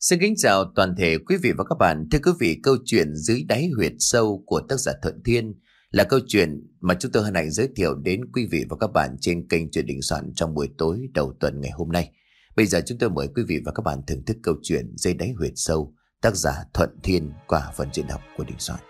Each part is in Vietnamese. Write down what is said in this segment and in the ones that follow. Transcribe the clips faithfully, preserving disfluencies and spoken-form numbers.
Xin kính chào toàn thể quý vị và các bạn. Thưa quý vị, câu chuyện Dưới đáy huyệt sâu của tác giả Thuận Thiên là câu chuyện mà chúng tôi hân hạnh giới thiệu đến quý vị và các bạn trên kênh Chuyện Đình Soạn trong buổi tối đầu tuần ngày hôm nay. Bây giờ chúng tôi mời quý vị và các bạn thưởng thức câu chuyện Dưới đáy huyệt sâu, tác giả Thuận Thiên qua phần diễn đọc của Đình Soạn.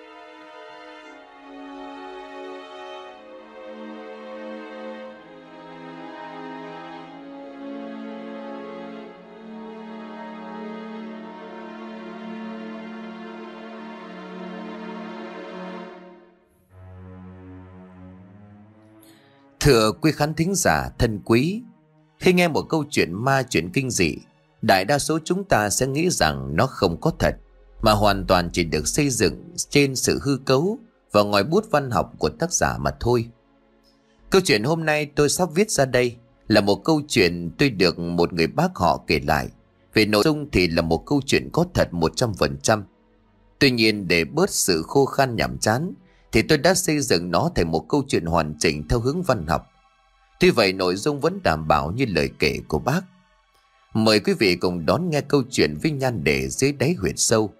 Thưa quý khán thính giả thân quý, khi nghe một câu chuyện ma, chuyện kinh dị, đại đa số chúng ta sẽ nghĩ rằng nó không có thật, mà hoàn toàn chỉ được xây dựng trên sự hư cấu và ngòi bút văn học của tác giả mà thôi. Câu chuyện hôm nay tôi sắp viết ra đây là một câu chuyện tôi được một người bác họ kể lại. Về nội dung thì là một câu chuyện có thật một trăm phần trăm. Tuy nhiên để bớt sự khô khan nhàm chán thì tôi đã xây dựng nó thành một câu chuyện hoàn chỉnh theo hướng văn học. Tuy vậy nội dung vẫn đảm bảo như lời kể của bác. Mời quý vị cùng đón nghe câu chuyện với nhan đề Dưới đáy huyệt sâu.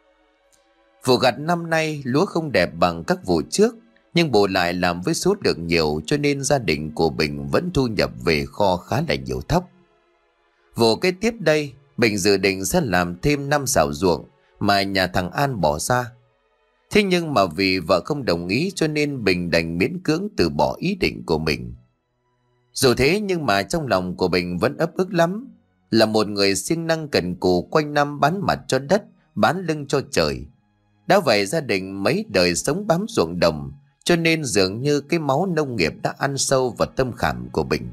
Vụ gặt năm nay lúa không đẹp bằng các vụ trước, nhưng bù lại làm với số lượng nhiều cho nên gia đình của Bình vẫn thu nhập về kho khá là nhiều thóc. Vụ kế tiếp đây, Bình dự định sẽ làm thêm năm xào ruộng mà nhà thằng An bỏ ra. Thế nhưng mà vì vợ không đồng ý cho nên Bình đành miễn cưỡng từ bỏ ý định của mình. Dù thế nhưng mà trong lòng của Bình vẫn ấp ức lắm. Là một người siêng năng cần cù quanh năm bán mặt cho đất, bán lưng cho trời. Đã vậy gia đình mấy đời sống bám ruộng đồng, cho nên dường như cái máu nông nghiệp đã ăn sâu vào tâm khảm của Bình.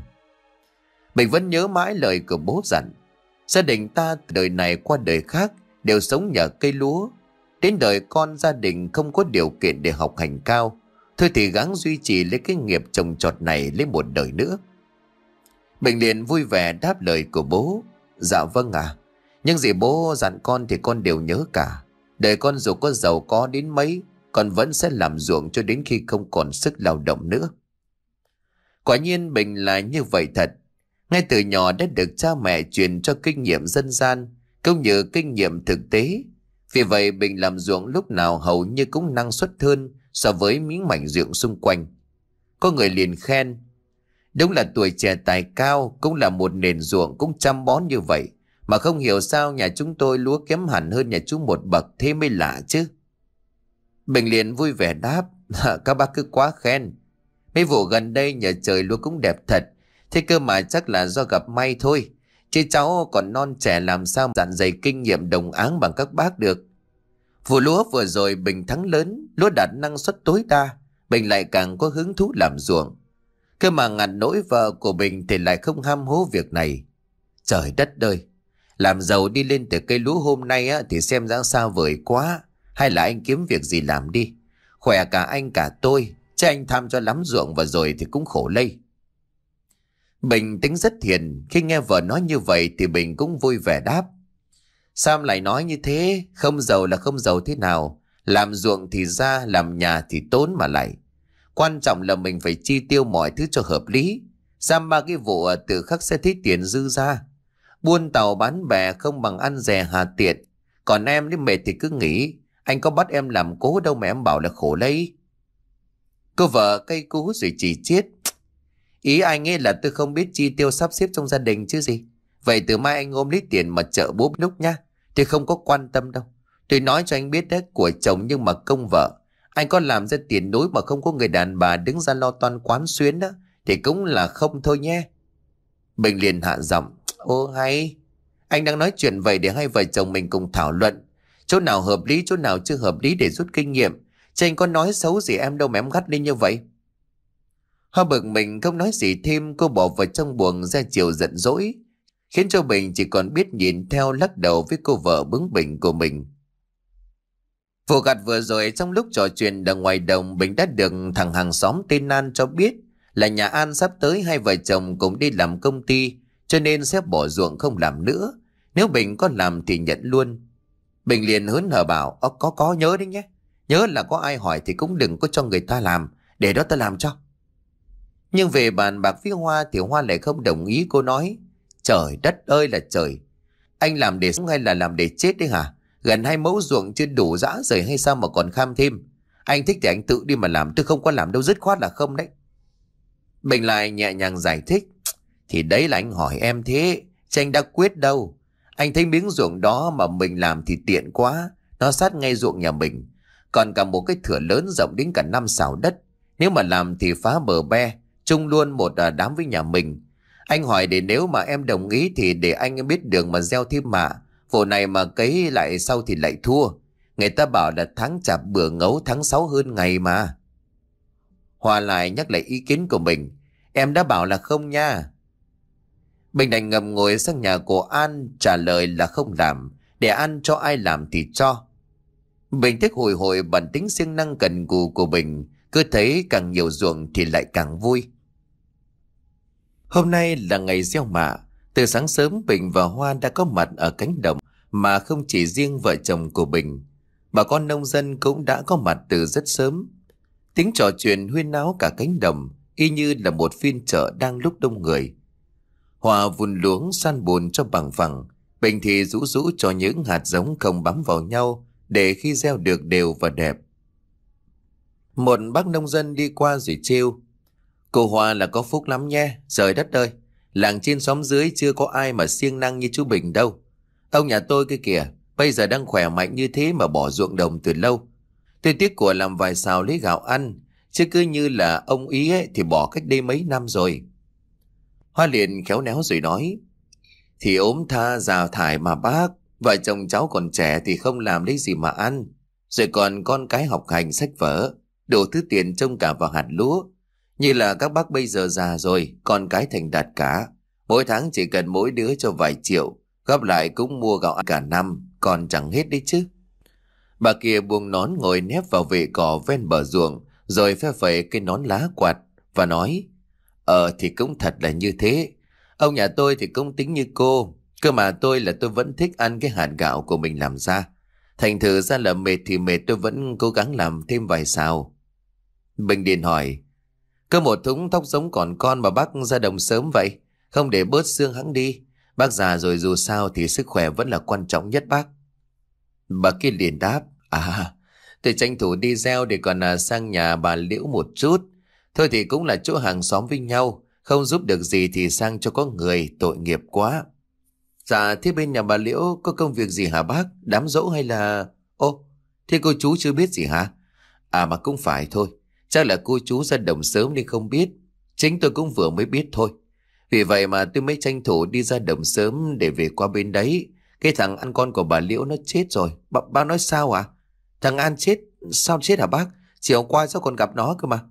Bình vẫn nhớ mãi lời của bố dặn. Gia đình ta từ đời này qua đời khác đều sống nhờ cây lúa. Đến đời con gia đình không có điều kiện để học hành cao, thôi thì gắng duy trì lấy cái nghiệp trồng trọt này lấy một đời nữa. Bình liền vui vẻ đáp lời của bố. Dạ vâng ạ, à. Nhưng gì bố dặn con thì con đều nhớ cả. Đời con dù có giàu có đến mấy, con vẫn sẽ làm ruộng cho đến khi không còn sức lao động nữa. Quả nhiên Bình là như vậy thật. Ngay từ nhỏ đã được cha mẹ truyền cho kinh nghiệm dân gian, cũng như kinh nghiệm thực tế. Vì vậy Bình làm ruộng lúc nào hầu như cũng năng suất hơn so với miếng mảnh ruộng xung quanh. Có người liền khen, đúng là tuổi trẻ tài cao, cũng là một nền ruộng cũng chăm bón như vậy, mà không hiểu sao nhà chúng tôi lúa kém hẳn hơn nhà chú một bậc, thế mới lạ chứ. Bình liền vui vẻ đáp, các bác cứ quá khen. Mấy vụ gần đây nhờ trời lúa cũng đẹp thật, thế cơ mà chắc là do gặp may thôi. Chứ cháu còn non trẻ làm sao dặn dày kinh nghiệm đồng áng bằng các bác được. Vụ lúa vừa rồi Bình thắng lớn, lúa đạt năng suất tối đa, Bình lại càng có hứng thú làm ruộng. Cơ mà ngặt nỗi vợ của Bình thì lại không ham hố việc này. Trời đất ơi, làm giàu đi lên từ cây lúa hôm nay á, thì xem ra xa vời quá. Hay là anh kiếm việc gì làm đi, khỏe cả anh cả tôi, chứ anh tham cho lắm ruộng và rồi thì cũng khổ lây. Bình tính rất hiền, khi nghe vợ nói như vậy thì Bình cũng vui vẻ đáp. Sao lại nói như thế, không giàu là không giàu thế nào, làm ruộng thì ra, làm nhà thì tốn mà lại. Quan trọng là mình phải chi tiêu mọi thứ cho hợp lý, giam ba cái vụ tự khắc sẽ thấy tiền dư ra. Buôn tàu bán bè không bằng ăn rẻ hà tiện, còn em nếu mệt thì cứ nghỉ, anh có bắt em làm cố đâu mà em bảo là khổ lấy. Cô vợ cây cú rồi chỉ chiết. Ý anh ấy là tôi không biết chi tiêu sắp xếp trong gia đình chứ gì. Vậy từ mai anh ôm lấy tiền mà chợ bố lúc nhá. Tôi không có quan tâm đâu. Tôi nói cho anh biết đấy, của chồng nhưng mà công vợ. Anh có làm ra tiền núi mà không có người đàn bà đứng ra lo toan quán xuyến đó, thì cũng là không thôi nhé. Bình liền hạ giọng. Ô hay, anh đang nói chuyện vậy để hai vợ chồng mình cùng thảo luận. Chỗ nào hợp lý, chỗ nào chưa hợp lý để rút kinh nghiệm. Chứ anh có nói xấu gì em đâu mà em gắt lên như vậy. Hoa bực mình không nói gì thêm, cô bỏ vào trong buồng ra chiều giận dỗi, khiến cho Bình chỉ còn biết nhìn theo lắc đầu với cô vợ bướng bỉnh của mình. Vụ gặt vừa rồi trong lúc trò chuyện ở ngoài đồng, Bình đã được thằng hàng xóm tên An cho biết là nhà An sắp tới hai vợ chồng cùng đi làm công ty, cho nên sẽ bỏ ruộng không làm nữa. Nếu Bình có làm thì nhận luôn. Bình liền hớn hở bảo, Ơ, có có nhớ đấy nhé. Nhớ là có ai hỏi thì cũng đừng có cho người ta làm, để đó ta làm cho. Nhưng về bàn bạc với Hoa thì Hoa lại không đồng ý. Cô nói, trời đất ơi là trời, Anh làm để sống hay là làm để chết đấy hả? Gần hai mẫu ruộng chưa đủ dã rời hay sao mà còn kham thêm? Anh thích thì anh tự đi mà làm, tôi không có làm đâu, dứt khoát là không đấy. Bình lại nhẹ nhàng giải thích. Thì đấy là anh hỏi em thế, chứ anh đã quyết đâu. Anh thấy miếng ruộng đó mà mình làm thì tiện quá, nó sát ngay ruộng nhà mình. Còn cả một cái thửa lớn rộng đến cả năm sào đất. Nếu mà làm thì phá bờ be, chung luôn một à, đám với nhà mình. Anh hỏi để nếu mà em đồng ý thì để anh biết đường mà gieo thêm mạ. Vụ này mà cấy lại sau thì lại thua. Người ta bảo là tháng chạp bữa ngấu tháng sáu hơn ngày mà. Hòa lại nhắc lại ý kiến của mình. Em đã bảo là không nha. Bình đành ngầm ngồi sang nhà của An trả lời là không làm. Để An cho ai làm thì cho. Bình thích hồi hồi bản tính siêng năng cần cù của Bình. Cứ thấy càng nhiều ruộng thì lại càng vui. Hôm nay là ngày gieo mạ. Từ sáng sớm Bình và Hoa đã có mặt ở cánh đồng. Mà không chỉ riêng vợ chồng của Bình, bà con nông dân cũng đã có mặt từ rất sớm. Tiếng trò chuyện huyên náo cả cánh đồng, y như là một phiên chợ đang lúc đông người. Hoa vun luống san bùn cho bằng phẳng, Bình thì rũ rũ cho những hạt giống không bám vào nhau để khi gieo được đều và đẹp. Một bác nông dân đi qua rồi trêu. Cô Hoa là có phúc lắm nhé, trời đất ơi, làng trên xóm dưới chưa có ai mà siêng năng như chú Bình đâu. Ông nhà tôi kia kìa, bây giờ đang khỏe mạnh như thế mà bỏ ruộng đồng từ lâu. Tôi tiếc của làm vài xào lấy gạo ăn, chứ cứ như là ông ý ấy thì bỏ cách đây mấy năm rồi. Hoa liền khéo léo rồi nói. Thì ốm tha già thải mà bác, vợ chồng cháu còn trẻ thì không làm lấy gì mà ăn. Rồi còn con cái học hành sách vở, đủ thứ tiền trông cả vào hạt lúa. Như là các bác bây giờ già rồi, con cái thành đạt cả. Mỗi tháng chỉ cần mỗi đứa cho vài triệu, góp lại cũng mua gạo ăn cả năm, còn chẳng hết đấy chứ. Bà kia buông nón ngồi nép vào vệ cỏ ven bờ ruộng, rồi phe phẩy cái nón lá quạt và nói. Ờ thì cũng thật là như thế. Ông nhà tôi thì cũng tính như cô. Cơ mà tôi là tôi vẫn thích ăn cái hạt gạo của mình làm ra. Thành thử ra là mệt thì mệt, tôi vẫn cố gắng làm thêm vài xào. Bình Điền hỏi. Cứ một thúng thóc giống còn con mà bác ra đồng sớm vậy, không để bớt xương hẵng đi. Bác già rồi dù sao thì sức khỏe vẫn là quan trọng nhất bác. Bà kia liền đáp. À, tôi tranh thủ đi gieo để còn à, sang nhà bà Liễu một chút. Thôi thì cũng là chỗ hàng xóm với nhau, không giúp được gì thì sang cho có người, tội nghiệp quá. Dạ, thế bên nhà bà Liễu có công việc gì hả bác? Đám giỗ hay là... Ô, thế cô chú chưa biết gì hả? À mà cũng phải thôi, chắc là cô chú ra đồng sớm nên không biết. Chính tôi cũng vừa mới biết thôi. Vì vậy mà tôi mới tranh thủ đi ra đồng sớm để về qua bên đấy. Cái thằng ăn con của bà Liễu nó chết rồi. B bác nói sao à? Thằng An chết? Sao chết hả bác? Chiều qua sao còn gặp nó cơ mà.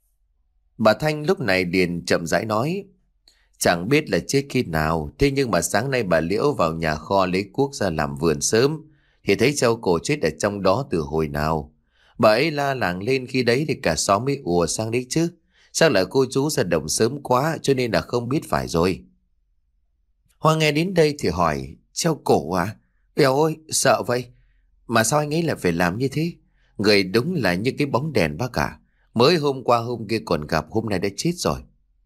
Bà Thanh lúc này liền chậm rãi nói. Chẳng biết là chết khi nào. Thế nhưng mà sáng nay bà Liễu vào nhà kho lấy cuốc ra làm vườn sớm, thì thấy treo cổ chết ở trong đó từ hồi nào. Bà ấy la làng lên khi đấy thì cả xóm mới ùa sang đấy chứ. Chắc là cô chú ra đồng sớm quá cho nên là không biết phải rồi. Hoa nghe đến đây thì hỏi. Treo cổ à? Eo ơi sợ vậy. Mà sao anh ấy lại phải làm như thế? Người đúng là như cái bóng đèn bác cả. Mới hôm qua hôm kia còn gặp, hôm nay đã chết rồi.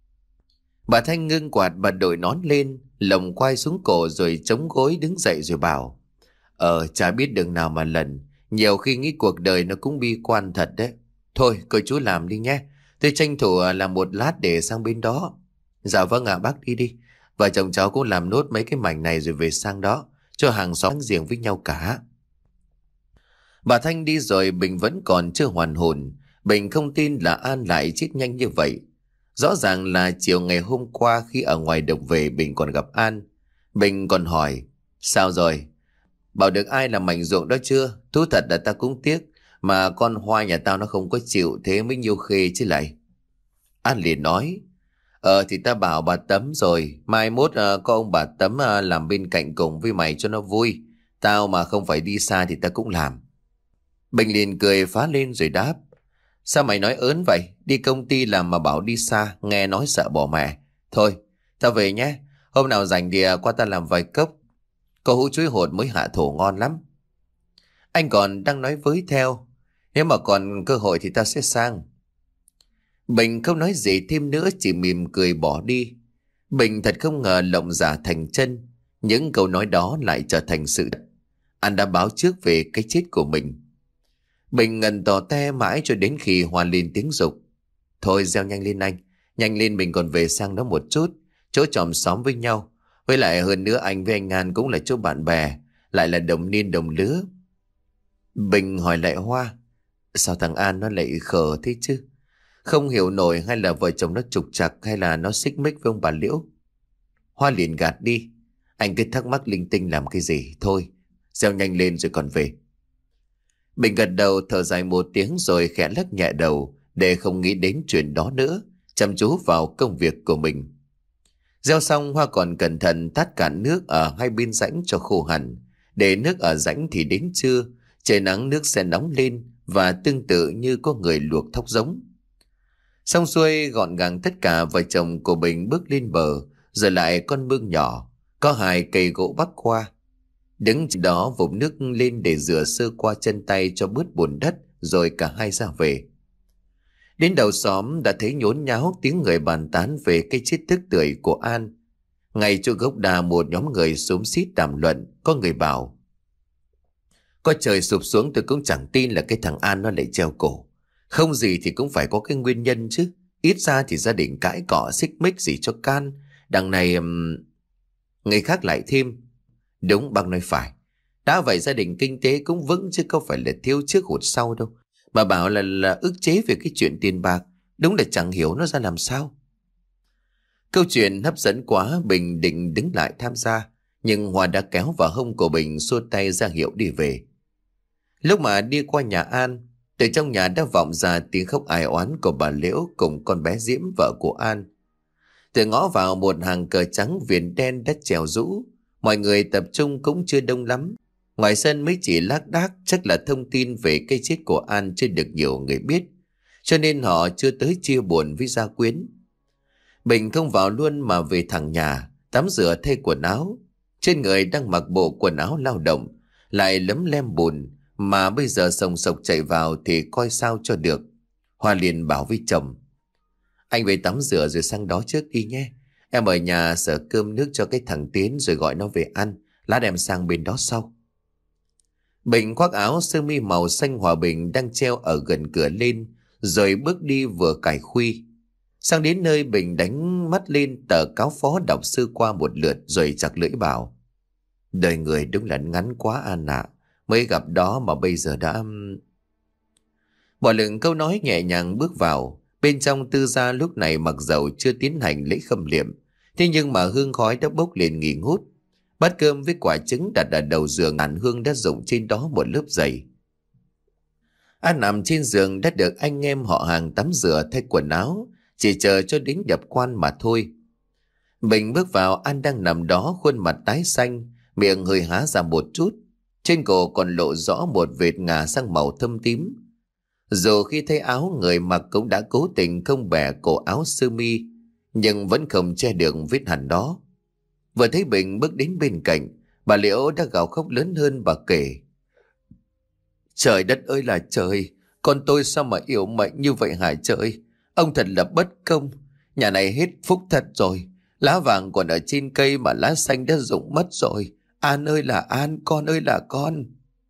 Bà Thanh ngưng quạt, bà đội nón lên, lồng quay xuống cổ rồi chống gối đứng dậy rồi bảo. Ờ chả biết đường nào mà lần. Nhiều khi nghĩ cuộc đời nó cũng bi quan thật đấy. Thôi cô chú làm đi nhé. Tôi tranh thủ làm một lát để sang bên đó. Dạ vâng ạ, bác đi đi. Vợ chồng cháu cũng làm nốt mấy cái mảnh này rồi về sang đó, cho hàng xóm giềng với nhau cả. Bà Thanh đi rồi Bình vẫn còn chưa hoàn hồn. Bình không tin là An lại chết nhanh như vậy. Rõ ràng là chiều ngày hôm qua khi ở ngoài đồng về Bình còn gặp An. Bình còn hỏi. Sao rồi? Bảo được ai làm mảnh ruộng đó chưa? Thú thật là ta cũng tiếc. Mà con Hoa nhà tao nó không có chịu, thế mới nhiêu khê chứ lại. An liền nói. Ờ thì ta bảo bà Tấm rồi. Mai mốt uh, có ông bà Tấm uh, làm bên cạnh cùng với mày cho nó vui. Tao mà không phải đi xa thì ta cũng làm. Bình liền cười phá lên rồi đáp. Sao mày nói ớn vậy? Đi công ty làm mà bảo đi xa, nghe nói sợ bỏ mẹ. Thôi, tao về nhé. Hôm nào rảnh thì qua ta làm vài cốc. Có hũ chuối hột mới hạ thổ ngon lắm. Anh còn đang nói với theo. Nếu mà còn cơ hội thì tao sẽ sang. Bình không nói gì thêm nữa, chỉ mỉm cười bỏ đi. Bình thật không ngờ lộng giả thành chân. Những câu nói đó lại trở thành sự thật. An đã báo trước về cái chết của mình. Bình ngần tò te mãi cho đến khi Hoa lên tiếng dục. Thôi gieo nhanh lên anh. Nhanh lên, mình còn về sang đó một chút. Chỗ chòm xóm với nhau. Với lại hơn nữa anh với anh An cũng là chỗ bạn bè. Lại là đồng niên đồng lứa. Bình hỏi lại Hoa. Sao thằng An nó lại khờ thế chứ? Không hiểu nổi hay là vợ chồng nó trục trặc hay là nó xích mích với ông bà Liễu. Hoa liền gạt đi. Anh cứ thắc mắc linh tinh làm cái gì. Thôi gieo nhanh lên rồi còn về. Bình gật đầu thở dài một tiếng rồi khẽ lắc nhẹ đầu để không nghĩ đến chuyện đó nữa, chăm chú vào công việc của mình. Gieo xong, Hoa còn cẩn thận tát cạn nước ở hai bên rãnh cho khô hẳn. Để nước ở rãnh thì đến trưa trời nắng nước sẽ nóng lên và tương tự như có người luộc thóc giống. Xong xuôi gọn gàng tất cả, vợ chồng của Bình bước lên bờ, rồi lại con mương nhỏ có hai cây gỗ bắc qua. Đứng trên đó vụt nước lên để rửa sơ qua chân tay cho bớt bùn đất, rồi cả hai ra về. Đến đầu xóm đã thấy nhốn nháo tiếng người bàn tán về cái chết tức tưởi của An. Ngay chỗ gốc đa một nhóm người xúm xít đàm luận. Có người bảo: có trời sụp xuống tôi cũng chẳng tin là cái thằng An nó lại treo cổ. Không gì thì cũng phải có cái nguyên nhân chứ. Ít ra thì gia đình cãi cọ xích mích gì cho can. Đằng này um... người khác lại thêm: đúng, bác nói phải. Đã vậy gia đình kinh tế cũng vững chứ không phải là thiếu trước hụt sau đâu. Mà bảo là là ức chế về cái chuyện tiền bạc, đúng là chẳng hiểu nó ra làm sao. Câu chuyện hấp dẫn quá, Bình định đứng lại tham gia, nhưng Hoa đã kéo vào hông của Bình, xua tay ra hiệu đi về. Lúc mà đi qua nhà An, từ trong nhà đã vọng ra tiếng khóc ai oán của bà Liễu cùng con bé Diễm, vợ của An. Từ ngõ vào, một hàng cờ trắng viền đen đã treo rũ. Mọi người tập trung cũng chưa đông lắm. Ngoài sân mới chỉ lác đác, chắc là thông tin về cái chết của An chưa được nhiều người biết, cho nên họ chưa tới chia buồn với gia quyến. Bình không vào luôn mà về thẳng nhà, tắm rửa thay quần áo. Trên người đang mặc bộ quần áo lao động, lại lấm lem bùn, mà bây giờ sồng sộc chạy vào thì coi sao cho được. Hoa liền bảo với chồng: anh về tắm rửa rồi sang đó trước đi nhé. Em ở nhà sở cơm nước cho cái thằng Tiến rồi gọi nó về ăn, lát em sang bên đó sau. Bình khoác áo sơ mi màu xanh hòa bình đang treo ở gần cửa lên, rồi bước đi vừa cài khuy. Sang đến nơi, Bình đánh mắt lên tờ cáo phó đọc sơ qua một lượt rồi chặt lưỡi bảo: đời người đúng là ngắn quá An ạ. Mới gặp đó mà bây giờ đã... Bỏ lửng câu nói nhẹ nhàng bước vào. Bên trong tư gia lúc này mặc dầu chưa tiến hành lễ khâm liệm, thế nhưng mà hương khói đã bốc lên nghi ngút. Bát cơm với quả trứng đặt ở đầu giường, ngàn hương đã rụng trên đó một lớp dày. An nằm trên giường đã được anh em họ hàng tắm rửa thay quần áo, chỉ chờ cho đến nhập quan mà thôi. Bình bước vào, An đang nằm đó, khuôn mặt tái xanh, miệng hơi há ra một chút, trên cổ còn lộ rõ một vệt ngả sang màu thâm tím. Dù khi thấy áo người mặc cũng đã cố tình không bẻ cổ áo sơ mi, nhưng vẫn không che được vết hằn đó. Vừa thấy Bình bước đến bên cạnh, bà Liễu đã gào khóc lớn hơn. Bà kể: trời đất ơi là trời, con tôi sao mà yếu mệnh như vậy hả trời? Ông thật là bất công, nhà này hết phúc thật rồi. Lá vàng còn ở trên cây mà lá xanh đã rụng mất rồi. An ơi là An, con ơi là con.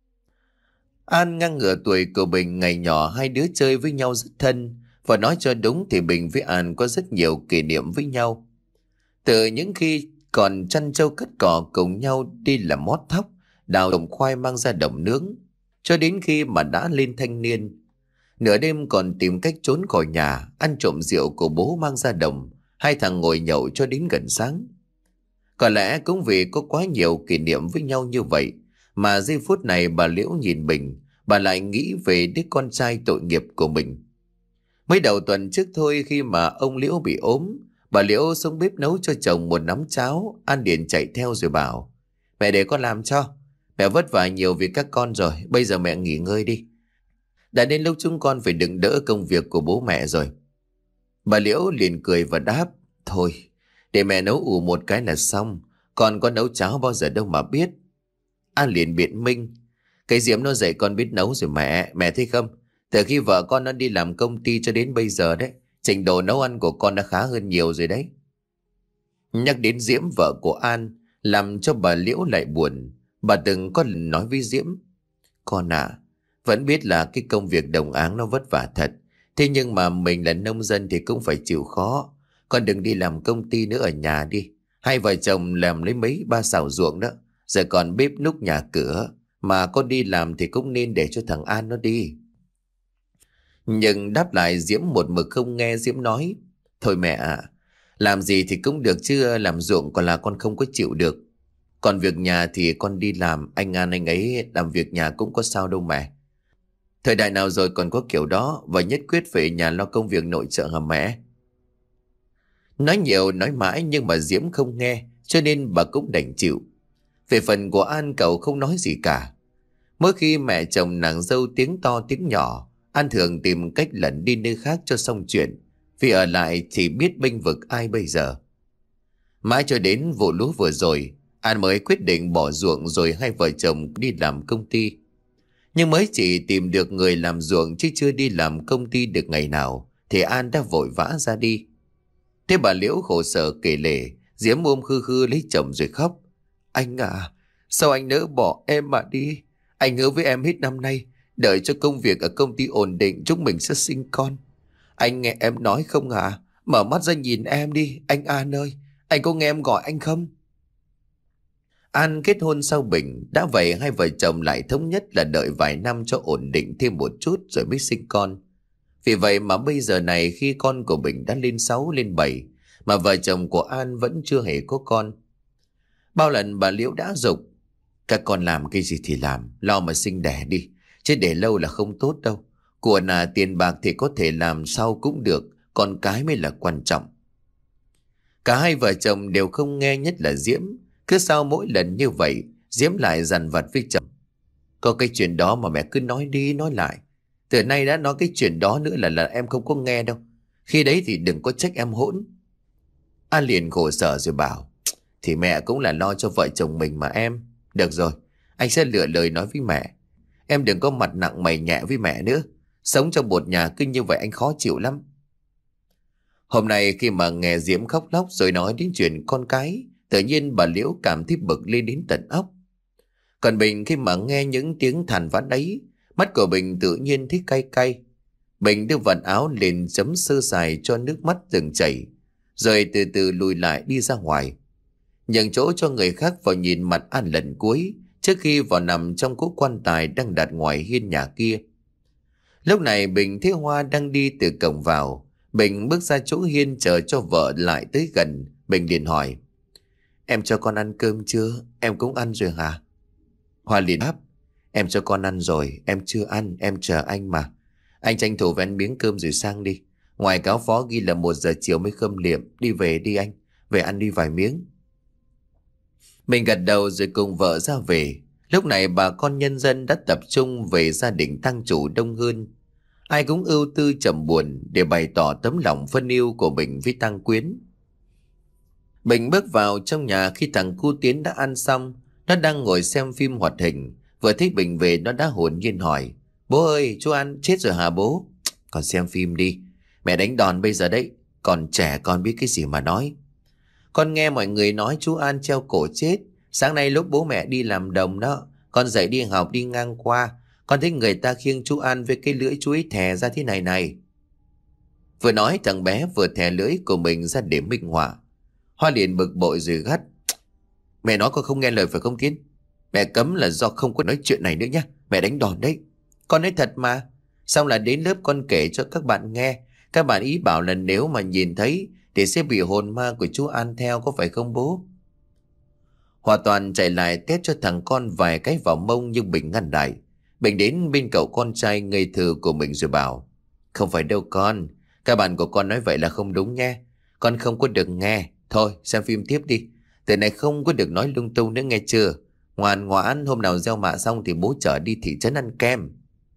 An ngang ngửa tuổi của Bình, ngày nhỏ hai đứa chơi với nhau rất thân. Và nói cho đúng thì Bình với An có rất nhiều kỷ niệm với nhau. Từ những khi còn chăn trâu cất cỏ cùng nhau đi làm mót thóc, đào đồng khoai mang ra đồng nướng, cho đến khi mà đã lên thanh niên, nửa đêm còn tìm cách trốn khỏi nhà, ăn trộm rượu của bố mang ra đồng, hai thằng ngồi nhậu cho đến gần sáng. Có lẽ cũng vì có quá nhiều kỷ niệm với nhau như vậy mà giây phút này bà Liễu nhìn Bình, bà lại nghĩ về đứa con trai tội nghiệp của mình. Mới đầu tuần trước thôi, khi mà ông Liễu bị ốm, bà Liễu xuống bếp nấu cho chồng một nắm cháo. An Điền chạy theo rồi bảo: mẹ để con làm cho, mẹ vất vả nhiều vì các con rồi, bây giờ mẹ nghỉ ngơi đi. Đã đến lúc chúng con phải đựng đỡ công việc của bố mẹ rồi. Bà Liễu liền cười và đáp: thôi, để mẹ nấu ủ một cái là xong, con có nấu cháo bao giờ đâu mà biết. An liền biện minh: cái Diễm nó dạy con biết nấu rồi mẹ, mẹ thấy không? Từ khi vợ con nó đi làm công ty cho đến bây giờ đấy, trình độ nấu ăn của con đã khá hơn nhiều rồi đấy. Nhắc đến Diễm, vợ của An, làm cho bà Liễu lại buồn. Bà từng có lần nói với Diễm: Con à, vẫn biết là cái công việc đồng áng nó vất vả thật. Thế nhưng mà mình là nông dân thì cũng phải chịu khó. Con đừng đi làm công ty nữa, ở nhà đi. Hai vợ chồng làm lấy mấy ba xào ruộng đó. Giờ còn bếp núc nhà cửa. Mà con đi làm thì cũng nên để cho thằng An nó đi. Nhưng đáp lại Diễm một mực không nghe. Diễm nói: Thôi mẹ ạ, làm gì thì cũng được chứ làm ruộng còn là con không có chịu được. Còn việc nhà thì con đi làm, anh An anh ấy làm việc nhà cũng có sao đâu mẹ. Thời đại nào rồi còn có kiểu đó, và nhất quyết về nhà lo công việc nội trợ hả mẹ? Nói nhiều nói mãi nhưng mà Diễm không nghe, cho nên bà cũng đành chịu. Về phần của An, cậu không nói gì cả. Mỗi khi mẹ chồng nàng dâu tiếng to tiếng nhỏ, An thường tìm cách lẩn đi nơi khác cho xong chuyện, vì ở lại thì biết bênh vực ai bây giờ. Mãi cho đến vụ lúa vừa rồi, An mới quyết định bỏ ruộng rồi hai vợ chồng đi làm công ty. Nhưng mới chỉ tìm được người làm ruộng chứ chưa đi làm công ty được ngày nào thì An đã vội vã ra đi. Thế bà Liễu khổ sở kể lể, Diễm ôm khư khư lấy chồng rồi khóc: Anh à, sao anh nỡ bỏ em mà đi? Anh hứa với em hết năm nay, đợi cho công việc ở công ty ổn định chúng mình sẽ sinh con. Anh nghe em nói không à? Mở mắt ra nhìn em đi, anh An ơi. Anh có nghe em gọi anh không? An kết hôn sau Bình, đã vậy hai vợ chồng lại thống nhất là đợi vài năm cho ổn định thêm một chút rồi mới sinh con. Vì vậy mà bây giờ này khi con của Bình đã lên sáu lên bảy mà vợ chồng của An vẫn chưa hề có con. Bao lần bà Liễu đã giục: Các con làm cái gì thì làm, lo mà sinh đẻ đi, chứ để lâu là không tốt đâu. Của là tiền bạc thì có thể làm sau cũng được, con cái mới là quan trọng. Cả hai vợ chồng đều không nghe, nhất là Diễm. Cứ sau mỗi lần như vậy, Diễm lại dằn vặt với chồng: Có cái chuyện đó mà mẹ cứ nói đi nói lại. Từ nay đã nói cái chuyện đó nữa là là em không có nghe đâu. Khi đấy thì đừng có trách em hỗn. An liền khổ sở rồi bảo: Thì mẹ cũng là lo cho vợ chồng mình mà em. Được rồi, anh sẽ lựa lời nói với mẹ. Em đừng có mặt nặng mày nhẹ với mẹ nữa. Sống trong một nhà cứ như vậy anh khó chịu lắm. Hôm nay khi mà nghe Diễm khóc lóc rồi nói đến chuyện con cái, tự nhiên bà Liễu cảm thấy bực lên đến tận óc. Còn Bình khi mà nghe những tiếng than vãn ấy, mắt của Bình tự nhiên thấy cay cay. Bình đưa vạt áo lên chấm sơ sài cho nước mắt dừng chảy, rồi từ từ lùi lại đi ra ngoài, nhường chỗ cho người khác vào nhìn mặt An lần cuối trước khi vào nằm trong cỗ quan tài đang đặt ngoài hiên nhà kia. Lúc này Bình thấy Hoa đang đi từ cổng vào. Bình bước ra chỗ hiên chờ cho vợ lại tới gần. Bình liền hỏi: Em cho con ăn cơm chưa? Em cũng ăn rồi hả? Hoa liền đáp: Em cho con ăn rồi, em chưa ăn, em chờ anh mà. Anh tranh thủ về ăn miếng cơm rồi sang đi. Ngoài cáo phó ghi là một giờ chiều mới khâm liệm. Đi về đi anh, về ăn đi vài miếng. Mình gật đầu rồi cùng vợ ra về. Lúc này bà con nhân dân đã tập trung về gia đình tang chủ đông hơn. Ai cũng ưu tư trầm buồn để bày tỏ tấm lòng phân yêu của mình với tang quyến. Bình bước vào trong nhà khi thằng cu Tiến đã ăn xong. Nó đang ngồi xem phim hoạt hình. Vừa thấy Bình về nó đã hồn nhiên hỏi: Bố ơi, chú An chết rồi hả bố? Con xem phim đi, mẹ đánh đòn bây giờ đấy. Còn trẻ con biết cái gì mà nói. Con nghe mọi người nói chú An treo cổ chết. Sáng nay lúc bố mẹ đi làm đồng đó, con dậy đi học đi ngang qua, con thấy người ta khiêng chú An với cái lưỡi chuối thè ra thế này này. Vừa nói thằng bé vừa thè lưỡi của mình ra để minh họa. Hoa liền bực bội rồi gắt: Mẹ nói con không nghe lời phải không Tiến? Mẹ cấm là do không có nói chuyện này nữa nhá. Mẹ đánh đòn đấy. Con nói thật mà. Xong là đến lớp con kể cho các bạn nghe. Các bạn ý bảo là nếu mà nhìn thấy thì sẽ bị hồn ma của chú An theo, có phải không bố? Hòa Toàn chạy lại tét cho thằng con vài cái vào mông nhưng Bình ngăn lại. Bình đến bên cậu con trai ngây thơ của mình rồi bảo: Không phải đâu con. Các bạn của con nói vậy là không đúng nghe. Con không có được nghe. Thôi xem phim tiếp đi. Từ này không có được nói lung tung nữa nghe chưa? Ngoan ngoãn, hôm nào gieo mạ xong thì bố chở đi thị trấn ăn kem.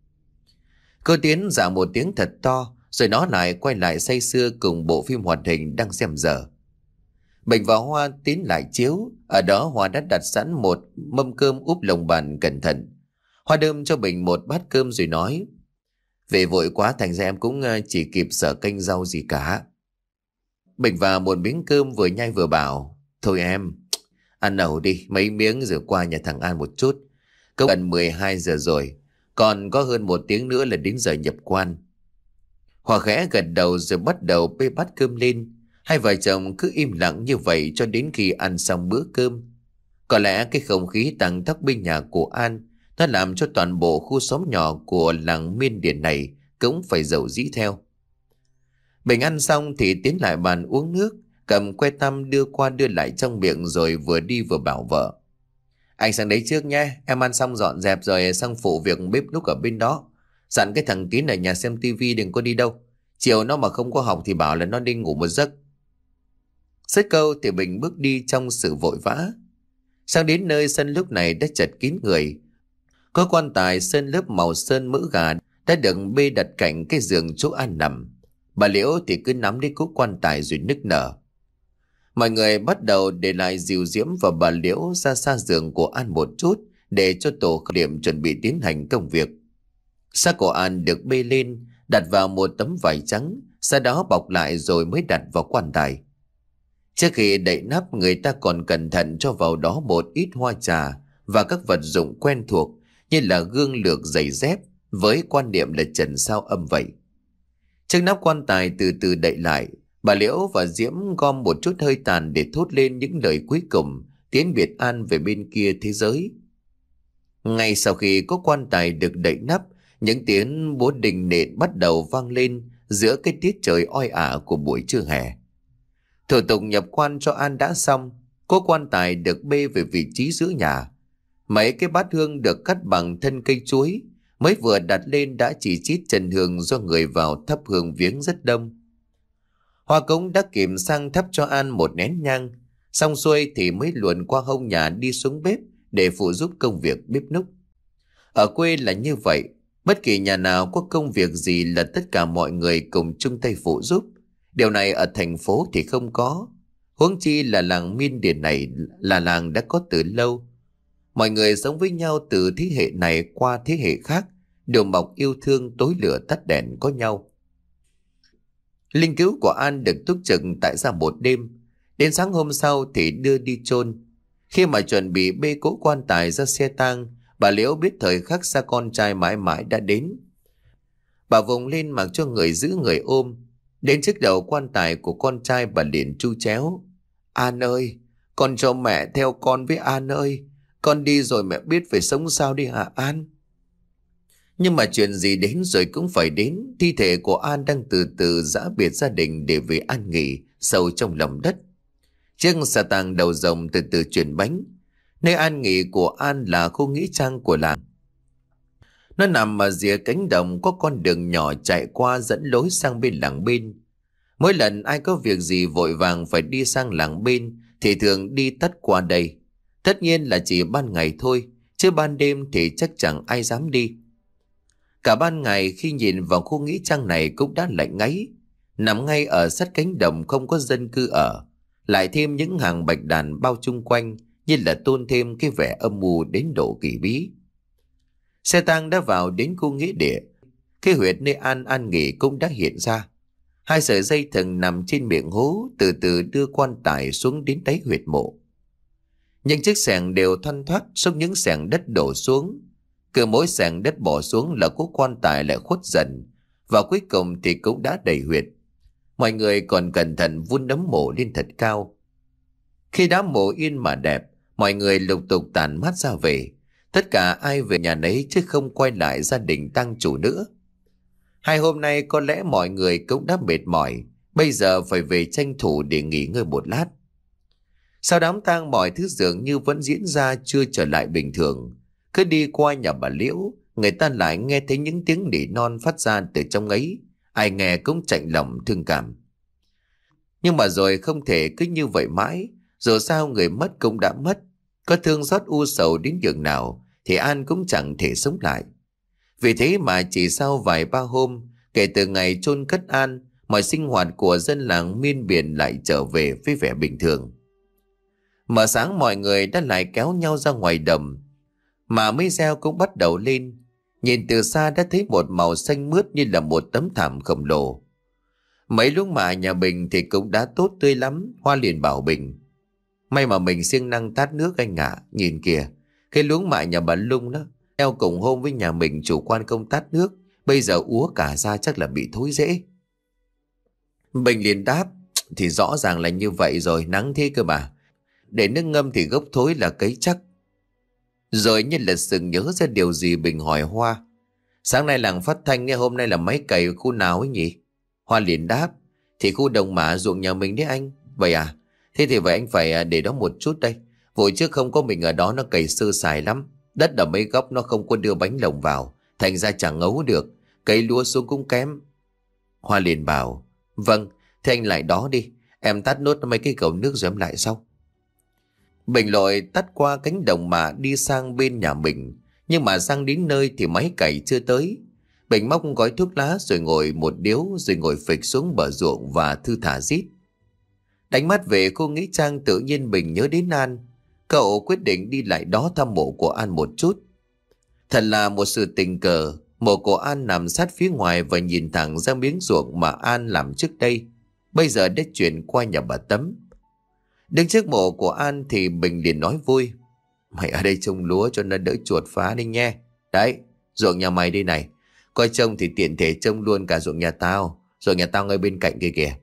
Cô Tiến dạ một tiếng thật to, rồi nó lại quay lại say sưa cùng bộ phim hoạt hình đang xem dở. Bình và Hoa tiến lại chiếu. Ở đó Hoa đã đặt sẵn một mâm cơm úp lồng bàn cẩn thận. Hoa đơm cho Bình một bát cơm rồi nói: Về vội quá thành ra em cũng chỉ kịp sở canh rau gì cả. Bình vào một miếng cơm vừa nhai vừa bảo: Thôi em, Ăn ẩu đi, mấy miếng rồi qua nhà thằng An một chút. Cũng gần mười hai giờ rồi, còn có hơn một tiếng nữa là đến giờ nhập quan. Hòa khẽ gật đầu rồi bắt đầu bê bát cơm lên. Hai vợ chồng cứ im lặng như vậy cho đến khi ăn xong bữa cơm. Có lẽ cái không khí tang tóc bên nhà của An nó làm cho toàn bộ khu xóm nhỏ của làng Miên Điền này cũng phải dầu dĩ theo. Bình ăn xong thì tiến lại bàn uống nước, cầm que tăm đưa qua đưa lại trong miệng rồi vừa đi vừa bảo vợ. Anh sang đấy trước nhé, em ăn xong dọn dẹp rồi sang phụ việc bếp núc ở bên đó. Dặn cái thằng Tín ở nhà xem tivi đừng có đi đâu. Chiều nó mà không có học thì bảo là nó đi ngủ một giấc. Dứt câu thì Bình bước đi trong sự vội vã. Sang đến nơi sân lúc này đã chật kín người. Có quan tài sơn lớp màu sơn mỡ gà đã được bê đặt cạnh cái giường chỗ An nằm. Bà Liễu thì cứ nắm lấy cúc quan tài rồi nức nở. Mọi người bắt đầu để lại dìu diễm và bà Liễu ra xa giường của An một chút để cho tổ khảo điểm chuẩn bị tiến hành công việc. Xác của An được bê lên, đặt vào một tấm vải trắng, sau đó bọc lại rồi mới đặt vào quan tài. Trước khi đậy nắp, người ta còn cẩn thận cho vào đó một ít hoa trà và các vật dụng quen thuộc như là gương lược, giày dép, với quan niệm là trần sao âm vậy. Chiếc nắp quan tài từ từ đậy lại, bà Liễu và Diễm gom một chút hơi tàn để thốt lên những lời cuối cùng tiến biệt An về bên kia thế giới. Ngay sau khi có quan tài được đậy nắp, những tiếng búa đình nện bắt đầu vang lên giữa cái tiết trời oi ả của buổi trưa hè. Thủ tục nhập quan cho An đã xong, có quan tài được bê về vị trí giữa nhà. Mấy cái bát hương được cắt bằng thân cây chuối, mới vừa đặt lên đã chỉ chít trần hương do người vào thắp hương viếng rất đông. Hoa cống đã kịp sang thắp cho An một nén nhang, xong xuôi thì mới luồn qua hông nhà đi xuống bếp để phụ giúp công việc bếp núc. Ở quê là như vậy, bất kỳ nhà nào có công việc gì là tất cả mọi người cùng chung tay phụ giúp. Điều này ở thành phố thì không có. Huống chi là làng Miên Điền này là làng đã có từ lâu. Mọi người sống với nhau từ thế hệ này qua thế hệ khác, đều mọc yêu thương tối lửa tắt đèn có nhau. Linh cữu của An được túc trực tại gia một đêm. Đến sáng hôm sau thì đưa đi chôn. Khi mà chuẩn bị bê cỗ quan tài ra xe tang, bà Liễu biết thời khắc xa con trai mãi mãi đã đến. Bà vùng lên mặc cho người giữ người ôm. Đến trước đầu quan tài của con trai bà liền tru chéo. An ơi, con cho mẹ theo con với An ơi. Con đi rồi mẹ biết phải sống sao đi hả An? Nhưng mà chuyện gì đến rồi cũng phải đến. Thi thể của An đang từ từ giã biệt gia đình để về an nghỉ sâu trong lòng đất. Chiếc xà tàng đầu rồng từ từ chuyển bánh. Nơi an nghỉ của An là khu nghĩa trang của làng. Nó nằm ở rìa cánh đồng, có con đường nhỏ chạy qua dẫn lối sang bên làng bên. Mỗi lần ai có việc gì vội vàng phải đi sang làng bên thì thường đi tắt qua đây. Tất nhiên là chỉ ban ngày thôi, chứ ban đêm thì chắc chẳng ai dám đi. Cả ban ngày khi nhìn vào khu nghĩa trang này cũng đã lạnh ngấy. Nằm ngay ở sát cánh đồng không có dân cư ở, lại thêm những hàng bạch đàn bao chung quanh như là tôn thêm cái vẻ âm mưu đến độ kỳ bí. Xe tang đã vào đến khu nghĩa địa. Cái huyệt nơi An an nghỉ cũng đã hiện ra. Hai sợi dây thừng nằm trên miệng hố từ từ đưa quan tài xuống đến đáy huyệt mộ. Những chiếc xẻng đều thoăn thoắt xúc những xẻng đất đổ xuống. Cứ mỗi xẻng đất bỏ xuống là cố quan tài lại khuất dần, và cuối cùng thì cũng đã đầy huyệt. Mọi người còn cẩn thận vun đấm mộ lên thật cao. Khi đám mộ yên mà đẹp, mọi người lục tục tản mát ra về. Tất cả ai về nhà nấy chứ không quay lại gia đình tang chủ nữa. Hai hôm nay có lẽ mọi người cũng đã mệt mỏi, bây giờ phải về tranh thủ để nghỉ ngơi một lát. Sau đám tang mọi thứ dường như vẫn diễn ra chưa trở lại bình thường. Cứ đi qua nhà bà Liễu, người ta lại nghe thấy những tiếng nỉ non phát ra từ trong ấy. Ai nghe cũng chạnh lòng thương cảm. Nhưng mà rồi không thể cứ như vậy mãi. Dù sao người mất cũng đã mất. Có thương xót u sầu đến nhường nào thì An cũng chẳng thể sống lại. Vì thế mà chỉ sau vài ba hôm kể từ ngày chôn cất An, mọi sinh hoạt của dân làng Miên Biển lại trở về với vẻ bình thường. Mở sáng mọi người đã lại kéo nhau ra ngoài đầm, mà mây reo cũng bắt đầu lên. Nhìn từ xa đã thấy một màu xanh mướt như là một tấm thảm khổng lồ. Mấy lúc mà nhà Bình thì cũng đã tốt tươi lắm. Hoa liền bảo Bình: May mà mình siêng năng tát nước anh ạ. Nhìn kìa, cái luống mại nhà bà Lung đó, eo cùng hôm với nhà mình chủ quan công tát nước, bây giờ úa cả ra chắc là bị thối rễ. Bình liền đáp, thì rõ ràng là như vậy rồi, nắng thế cơ mà. Để nước ngâm thì gốc thối là cấy chắc. Rồi như là sừng nhớ ra điều gì, Bình hỏi Hoa, sáng nay làng phát thanh nghe hôm nay là máy cày khu nào ấy nhỉ? Hoa liền đáp, thì khu đồng mã ruộng nhà mình đấy anh. Vậy à? Thế thì vậy anh phải để đó một chút đây. Vụ trước không có mình ở đó nó cày sơ sài lắm. Đất ở mấy góc nó không có đưa bánh lồng vào, thành ra chẳng ngấu được. Cây lúa xuống cũng kém. Hoa liền bảo, vâng, thế anh lại đó đi. Em tắt nốt mấy cái cầu nước rồi em lại sau. Bình lội tắt qua cánh đồng mạ đi sang bên nhà mình. Nhưng mà sang đến nơi thì máy cày chưa tới. Bình móc gói thuốc lá rồi ngồi một điếu, rồi ngồi phịch xuống bờ ruộng và thư thả rít. Đánh mắt về khu nghĩa trang, tự nhiên Bình nhớ đến An. Cậu quyết định đi lại đó thăm mộ của An một chút. Thật là một sự tình cờ, mộ của An nằm sát phía ngoài và nhìn thẳng ra miếng ruộng mà An làm trước đây, bây giờ đã chuyển qua nhà bà Tấm. Đứng trước mộ của An thì Bình liền nói vui, mày ở đây trồng lúa cho nó đỡ chuột phá đi nghe. Đấy, ruộng nhà mày đây này, coi trông thì tiện thể trông luôn cả ruộng nhà tao. Ruộng nhà tao ngay bên cạnh kia kìa.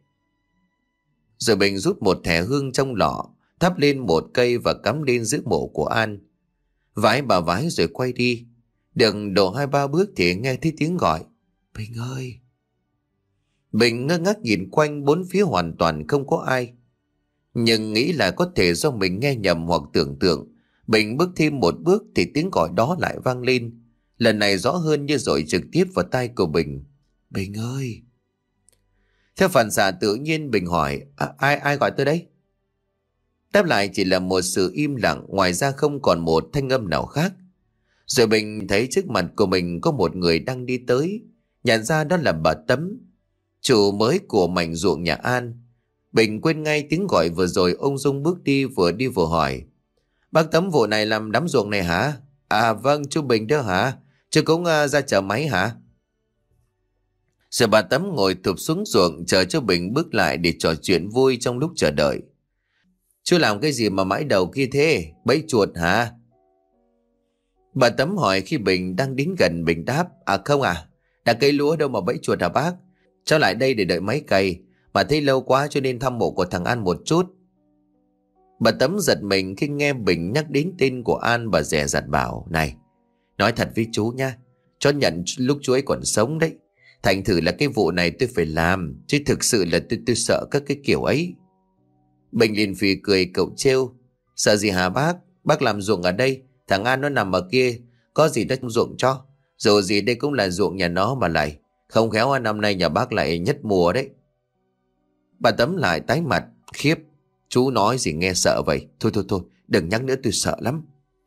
Rồi Bình rút một thẻ hương trong lọ, thắp lên một cây và cắm lên giữa mộ của An. Vái bà vái rồi quay đi. Được đổ hai ba bước thì nghe thấy tiếng gọi, Bình ơi. Bình ngơ ngác nhìn quanh bốn phía, hoàn toàn không có ai. Nhưng nghĩ là có thể do mình nghe nhầm hoặc tưởng tượng. Bình bước thêm một bước thì tiếng gọi đó lại vang lên, lần này rõ hơn như dội trực tiếp vào tai của Bình, Bình ơi. Theo phản xạ tự nhiên Bình hỏi, à, ai ai gọi tôi đấy? Đáp lại chỉ là một sự im lặng, ngoài ra không còn một thanh âm nào khác. Rồi Bình thấy trước mặt của mình có một người đang đi tới, nhận ra đó là bà Tấm, chủ mới của mảnh ruộng nhà An. Bình quên ngay tiếng gọi vừa rồi. Ông Dung bước đi, vừa đi vừa hỏi, bác Tấm vụ này làm đám ruộng này hả? À vâng, chú Bình đó hả? Chú cũng uh, ra chợ máy hả? Rồi bà Tấm ngồi thụp xuống ruộng chờ cho Bình bước lại để trò chuyện vui trong lúc chờ đợi. Chú làm cái gì mà mãi đầu kia thế? Bẫy chuột hả? Bà Tấm hỏi khi Bình đang đến gần. Bình đáp, à không à, đã cây lúa đâu mà bẫy chuột hả bác? Cháu lại đây để đợi máy cày, mà thấy lâu quá cho nên thăm mộ của thằng An một chút. Bà Tấm giật mình khi nghe Bình nhắc đến tên của An. Bà dè dặt bảo, này, nói thật với chú nha, cho nhận lúc chú ấy còn sống đấy. Thành thử là cái vụ này tôi phải làm, chứ thực sự là tôi, tôi sợ các cái kiểu ấy. Bình liền phì cười cậu trêu, sợ gì hả bác? Bác làm ruộng ở đây, thằng An nó nằm ở kia, có gì đất ruộng cho. Dù gì đây cũng là ruộng nhà nó mà lại. Không khéo năm nay nhà bác lại nhất mùa đấy. Bà Tấm lại tái mặt, khiếp, chú nói gì nghe sợ vậy? Thôi thôi thôi, đừng nhắc nữa, tôi sợ lắm.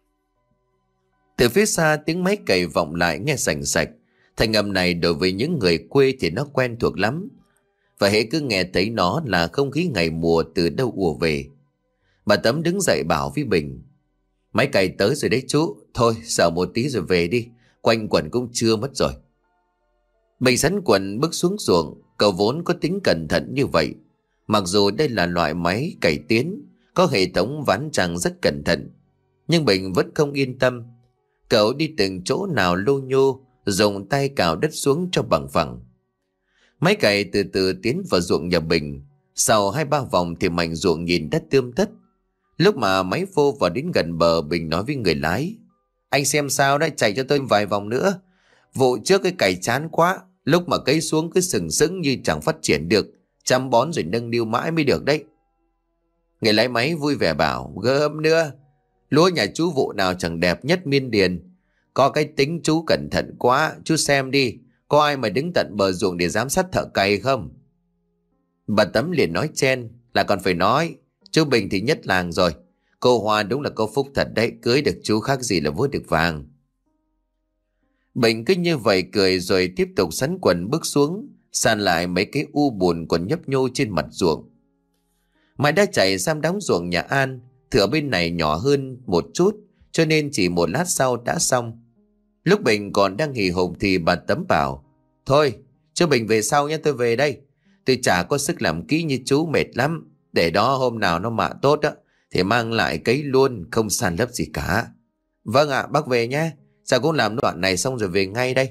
Từ phía xa tiếng máy cày vọng lại nghe sành sạch. Thanh âm này đối với những người quê thì nó quen thuộc lắm. Và hễ cứ nghe thấy nó là không khí ngày mùa từ đâu ùa về. Bà Tấm đứng dậy bảo với Bình, máy cày tới rồi đấy chú. Thôi sợ một tí rồi về đi, quanh quẩn cũng chưa mất rồi. Bình sắn quần bước xuống ruộng. Cậu vốn có tính cẩn thận như vậy. Mặc dù đây là loại máy cày tiến, có hệ thống ván trăng rất cẩn thận, nhưng Bình vẫn không yên tâm. Cậu đi từng chỗ nào lô nhô, dùng tay cào đất xuống cho bằng phẳng. Máy cày từ từ tiến vào ruộng nhà Bình. Sau hai ba vòng thì mảnh ruộng nhìn đất tươm tất. Lúc mà máy phô vào đến gần bờ, Bình nói với người lái, anh xem sao đấy, chạy cho tôi vài vòng nữa. Vụ trước cái cày chán quá, lúc mà cấy xuống cứ sừng sững như chẳng phát triển được, chăm bón rồi nâng niu mãi mới được đấy. Người lái máy vui vẻ bảo, gớm nữa, lúa nhà chú vụ nào chẳng đẹp nhất miên điền. Có cái tính chú cẩn thận quá, chú xem đi, có ai mà đứng tận bờ ruộng để giám sát thợ cày không? Bà Tấm liền nói chen, là còn phải nói, chú Bình thì nhất làng rồi. Cô Hoa đúng là cô phúc thật đấy, cưới được chú khác gì là vớt được vàng. Bình cứ như vậy cười rồi tiếp tục sắn quần bước xuống, sàn lại mấy cái u buồn còn nhấp nhô trên mặt ruộng. Mãi đã chạy sang đám ruộng nhà An, thửa bên này nhỏ hơn một chút, cho nên chỉ một lát sau đã xong. Lúc Bình còn đang hì hục thì bà Tấm bảo, thôi chú Bình về sau nhé, tôi về đây. Tôi chả có sức làm kỹ như chú, mệt lắm. Để đó hôm nào nó mạ tốt á, thì mang lại cấy luôn, không san lấp gì cả. Vâng ạ, bác về nhé. Sao cũng làm đoạn này xong rồi về ngay đây.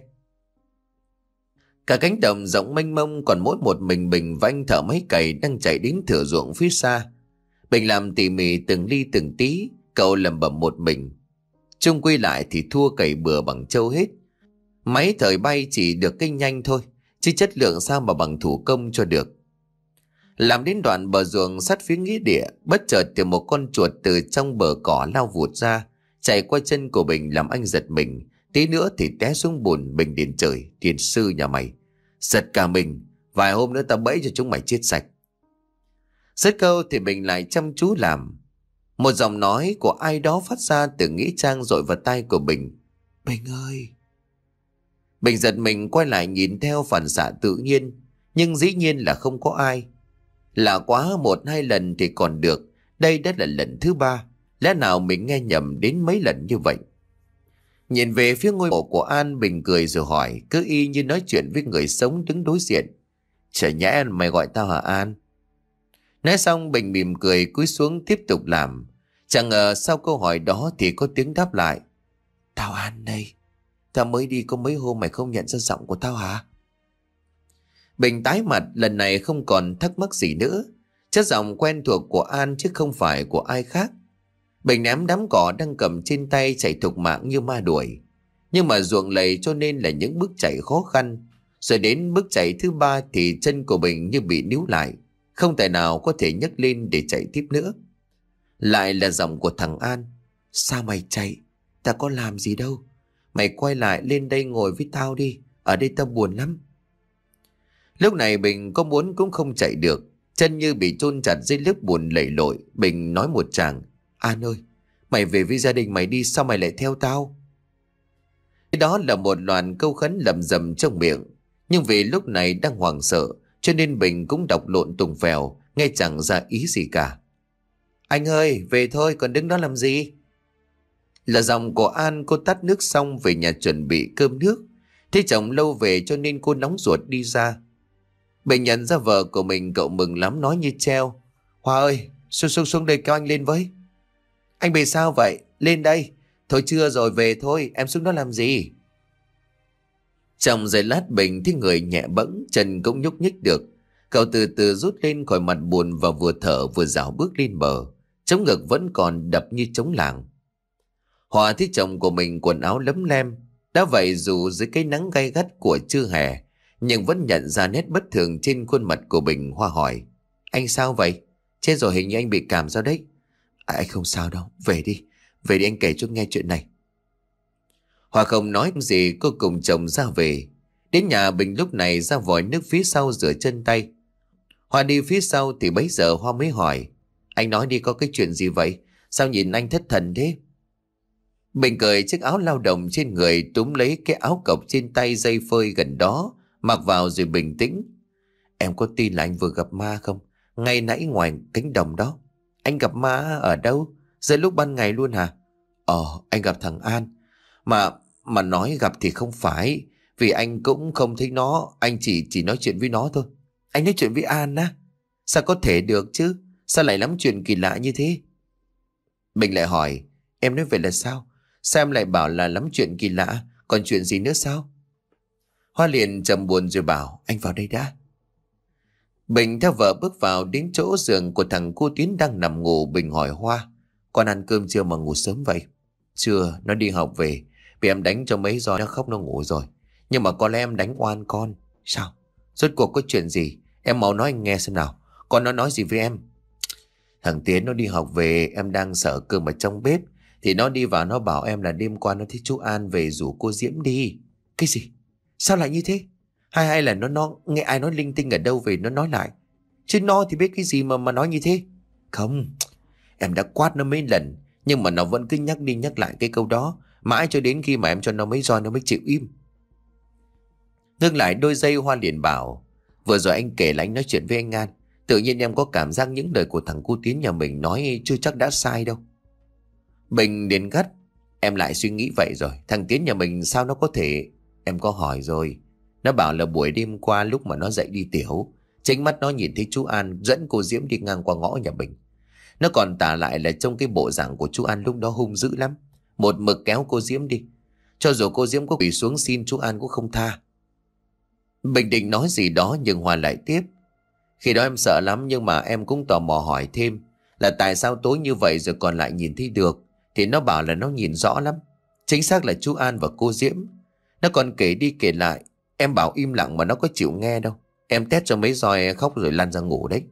Cả cánh đồng rộng mênh mông, còn mỗi một mình Bình và anh thợ máy cày đang chạy đến thửa ruộng phía xa. Bình làm tỉ mỉ từng ly từng tí, cậu lẩm bẩm một mình. Chung quy lại thì thua cày bừa bằng trâu hết. Máy thời bay chỉ được cái nhanh thôi, chứ chất lượng sao mà bằng thủ công cho được. Làm đến đoạn bờ ruộng sát phía nghĩa địa, bất chợt thì một con chuột từ trong bờ cỏ lao vụt ra, chạy qua chân của Bình làm anh giật mình. Tí nữa thì té xuống bùn. Bình điện trời, thiền sư nhà mày, giật cả mình, vài hôm nữa tao bẫy cho chúng mày chết sạch. Dứt câu thì Bình lại chăm chú làm. Một giọng nói của ai đó phát ra từ nghĩa trang dội vào tai của Bình. Bình ơi! Bình giật mình quay lại nhìn theo phản xạ tự nhiên, nhưng dĩ nhiên là không có ai. Lạ quá, một hai lần thì còn được, đây đã là lần thứ ba. Lẽ nào mình nghe nhầm đến mấy lần như vậy? Nhìn về phía ngôi mộ của An, Bình cười rồi hỏi, cứ y như nói chuyện với người sống đứng đối diện. Chả nhẽ mày gọi tao hả An? Nói xong Bình mỉm cười cúi xuống tiếp tục làm. Chẳng ngờ sau câu hỏi đó thì có tiếng đáp lại. Tao An đây. Tao mới đi có mấy hôm mày không nhận ra giọng của tao hả? Bình tái mặt, lần này không còn thắc mắc gì nữa. Chất giọng quen thuộc của An chứ không phải của ai khác. Bình ném đám cỏ đang cầm trên tay chạy thục mạng như ma đuổi. Nhưng mà ruộng lầy cho nên là những bước chạy khó khăn. Rồi đến bước chạy thứ ba thì chân của Bình như bị níu lại, không thể nào có thể nhấc lên để chạy tiếp nữa. Lại là giọng của thằng An. Sao mày chạy? Ta có làm gì đâu. Mày quay lại lên đây ngồi với tao đi. Ở đây tao buồn lắm. Lúc này Bình có muốn cũng không chạy được. Chân như bị chôn chặt dưới lớp bùn lầy lội. Bình nói một tràng. An ơi, mày về với gia đình mày đi, sao mày lại theo tao? Đó là một loạt câu khấn lầm rầm trong miệng. Nhưng vì lúc này đang hoảng sợ, cho nên Bình cũng đọc lộn tùng phèo, nghe chẳng ra ý gì cả. Anh ơi, về thôi, còn đứng đó làm gì? Là giọng của An. Cô tắt nước xong về nhà chuẩn bị cơm nước. Thấy chồng lâu về cho nên cô nóng ruột đi ra. Bình nhận ra vợ của mình, cậu mừng lắm, nói như treo. Hoa ơi, xuống xuống xuống đây kéo anh lên với. Anh bị sao vậy? Lên đây. Thôi chưa rồi, về thôi, em xuống đó làm gì? Trong giây lát Bình thấy người nhẹ bẫng, chân cũng nhúc nhích được. Cậu từ từ rút lên khỏi mặt bùn và vừa thở vừa dạo bước lên bờ. Trống ngực vẫn còn đập như trống làng. Hòa thấy chồng của mình quần áo lấm lem. Đã vậy dù dưới cái nắng gay gắt của trưa hè, nhưng vẫn nhận ra nét bất thường trên khuôn mặt của Bình. Hoa hỏi. Anh sao vậy? Chết rồi, hình như anh bị cảm sao đấy. À, anh không sao đâu, về đi. Về đi, anh kể cho nghe chuyện này. Hoa không nói gì, cô cùng chồng ra về. Đến nhà Bình lúc này ra vòi nước phía sau rửa chân tay. Hoa đi phía sau thì bấy giờ Hoa mới hỏi. Anh nói đi, có cái chuyện gì vậy? Sao nhìn anh thất thần thế? Bình cởi chiếc áo lao động trên người, túm lấy cái áo cộc trên tay dây phơi gần đó, mặc vào rồi bình tĩnh. Em có tin là anh vừa gặp ma không? Ngay nãy ngoài cánh đồng đó. Anh gặp ma ở đâu? Giữa lúc ban ngày luôn hả? Ờ, anh gặp thằng An. Mà mà nói gặp thì không phải, vì anh cũng không thấy nó, anh chỉ chỉ nói chuyện với nó thôi. Anh nói chuyện với An á? Sao có thể được chứ? Sao lại lắm chuyện kỳ lạ như thế? Bình lại hỏi, em nói vậy là sao? Sao em lại bảo là lắm chuyện kỳ lạ? Còn chuyện gì nữa sao? Hoa liền trầm buồn rồi bảo, anh vào đây đã. Bình theo vợ bước vào đến chỗ giường của thằng cô Tiến đang nằm ngủ. Bình hỏi Hoa, con ăn cơm chưa mà ngủ sớm vậy? Chưa, nó đi học về. Vì em đánh cho mấy giò nó khóc nó ngủ rồi. Nhưng mà có lẽ em đánh oan con. Sao? Rốt cuộc có chuyện gì? Em mau nói anh nghe xem nào. Con nó nói gì với em? Thằng Tiến nó đi học về, em đang sợ cơm ở trong bếp. Thì nó đi vào nó bảo em là đêm qua nó thấy chú An về rủ cô Diễm đi. Cái gì? Sao lại như thế? Hay hay là nó nó nghe ai nói linh tinh ở đâu về nó nói lại? Chứ nó thì biết cái gì mà mà nói như thế? Không, em đã quát nó mấy lần, nhưng mà nó vẫn cứ nhắc đi nhắc lại cái câu đó, mãi cho đến khi mà em cho nó mấy roi nó mới chịu im. Ngưng lại đôi giây, Hoa liền bảo, vừa rồi anh kể là anh nói chuyện với anh An, tự nhiên em có cảm giác những lời của thằng cu Tiến nhà mình nói chưa chắc đã sai đâu. Bình liền gắt, em lại suy nghĩ vậy rồi. Thằng Tiến nhà mình sao nó có thể... Em có hỏi rồi. Nó bảo là buổi đêm qua lúc mà nó dậy đi tiểu, chính mắt nó nhìn thấy chú An dẫn cô Diễm đi ngang qua ngõ nhà mình. Nó còn tả lại là trong cái bộ dạng của chú An lúc đó hung dữ lắm. Một mực kéo cô Diễm đi. Cho dù cô Diễm có quỳ xuống xin chú An cũng không tha. Bình định nói gì đó nhưng Hoa lại tiếp. Khi đó em sợ lắm nhưng mà em cũng tò mò hỏi thêm là tại sao tối như vậy rồi còn lại nhìn thấy được. Thì nó bảo là nó nhìn rõ lắm. Chính xác là chú An và cô Diễm. Nó còn kể đi kể lại. Em bảo im lặng mà nó có chịu nghe đâu. Em tét cho mấy roi khóc rồi lăn ra ngủ đấy.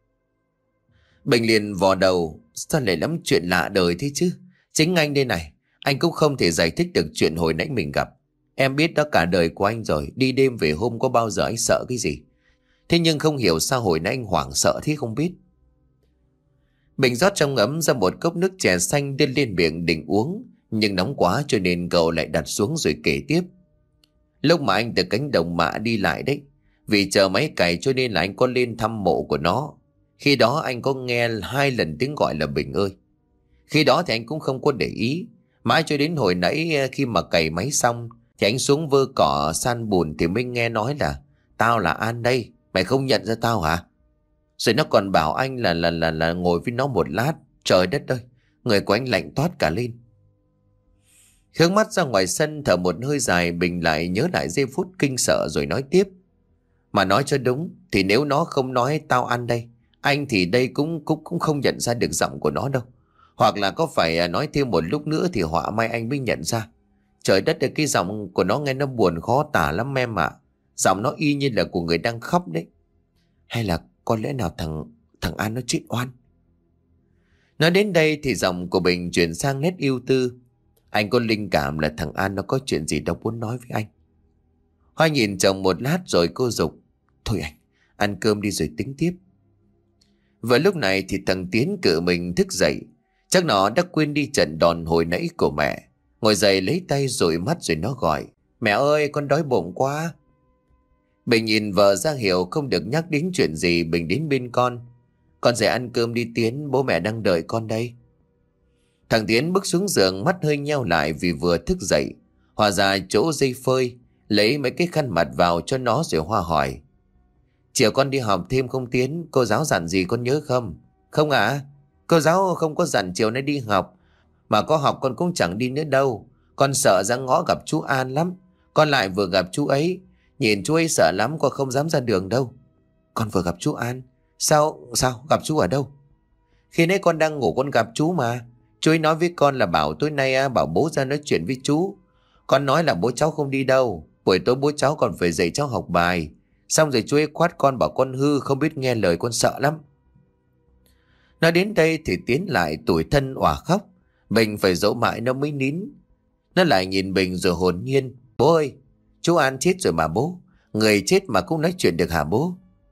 Bình liền vò đầu. Sao lại lắm chuyện lạ đời thế chứ. Chính anh đây này. Anh cũng không thể giải thích được chuyện hồi nãy mình gặp. Em biết đó cả đời của anh rồi. Đi đêm về hôm có bao giờ anh sợ cái gì. Thế nhưng không hiểu sao hồi nãy anh hoảng sợ thế không biết. Bình rót trong ấm ra một cốc nước chè xanh đưa lên miệng định uống. Nhưng nóng quá cho nên cậu lại đặt xuống rồi kể tiếp. Lúc mà anh từ cánh đồng mạ đi lại đấy. Vì chờ máy cày cho nên là anh có lên thăm mộ của nó. Khi đó anh có nghe hai lần tiếng gọi là Bình ơi. Khi đó thì anh cũng không có để ý. Mãi cho đến hồi nãy khi mà cày máy xong thì anh xuống vơ cỏ san bùn thì mới nghe nói là tao là An đây. Mày không nhận ra tao hả? Rồi nó còn bảo anh là là là là ngồi với nó một lát. Trời đất ơi, người của anh lạnh toát cả lên. Hướng mắt ra ngoài sân thở một hơi dài, Bình lại nhớ lại giây phút kinh sợ rồi nói tiếp. Mà nói cho đúng thì nếu nó không nói tao An đây, anh thì đây cũng cũng cũng không nhận ra được giọng của nó đâu. Hoặc là có phải nói thêm một lúc nữa thì họa may anh mới nhận ra. Trời đất ơi, cái giọng của nó nghe nó buồn khó tả lắm em ạ. Giọng nó y như là của người đang khóc đấy. Hay là có lẽ nào thằng thằng An nó chết oan. Nói đến đây thì giọng của Bình chuyển sang nét ưu tư. Anh có linh cảm là thằng An nó có chuyện gì đó muốn nói với anh. Hoa nhìn chồng một lát rồi cô giục. Thôi anh, ăn cơm đi rồi tính tiếp. Vừa lúc này thì thằng Tiến cự mình thức dậy. Chắc nó đã quên đi trận đòn hồi nãy của mẹ. Ngồi dậy lấy tay dụi mắt rồi nó gọi. Mẹ ơi, con đói bụng quá. Bình nhìn vợ ra hiểu không được nhắc đến chuyện gì. Bình đến bên con. Con dậy ăn cơm đi Tiến, bố mẹ đang đợi con đây. Thằng Tiến bước xuống giường, mắt hơi nheo lại vì vừa thức dậy. Hòa ra chỗ dây phơi, lấy mấy cái khăn mặt vào cho nó rồi Hoa hỏi. Chiều con đi học thêm không Tiến? Cô giáo dặn gì con nhớ không? Không ạ. À? Cô giáo không có dặn chiều nay đi học. Mà có học con cũng chẳng đi nữa đâu. Con sợ ra ngõ gặp chú An lắm. Con lại vừa gặp chú ấy. Nhìn chú ấy sợ lắm, con không dám ra đường đâu. Con vừa gặp chú An? Sao? Sao? Gặp chú ở đâu? Khi nãy con đang ngủ con gặp chú mà. Chú ấy nói với con là bảo tối nay bảo bố ra nói chuyện với chú. Con nói là bố cháu không đi đâu. Buổi tối bố cháu còn phải dạy cháu học bài. Xong rồi chú ấy quát con bảo con hư, không biết nghe lời, con sợ lắm. Nói đến đây thì Tiến lại tủi thân òa khóc. Bình phải dỗ mãi nó mới nín. Nó lại nhìn Bình rồi hồn nhiên. Bố ơi, chú An chết rồi mà bố. Người chết mà cũng nói chuyện được hả bố?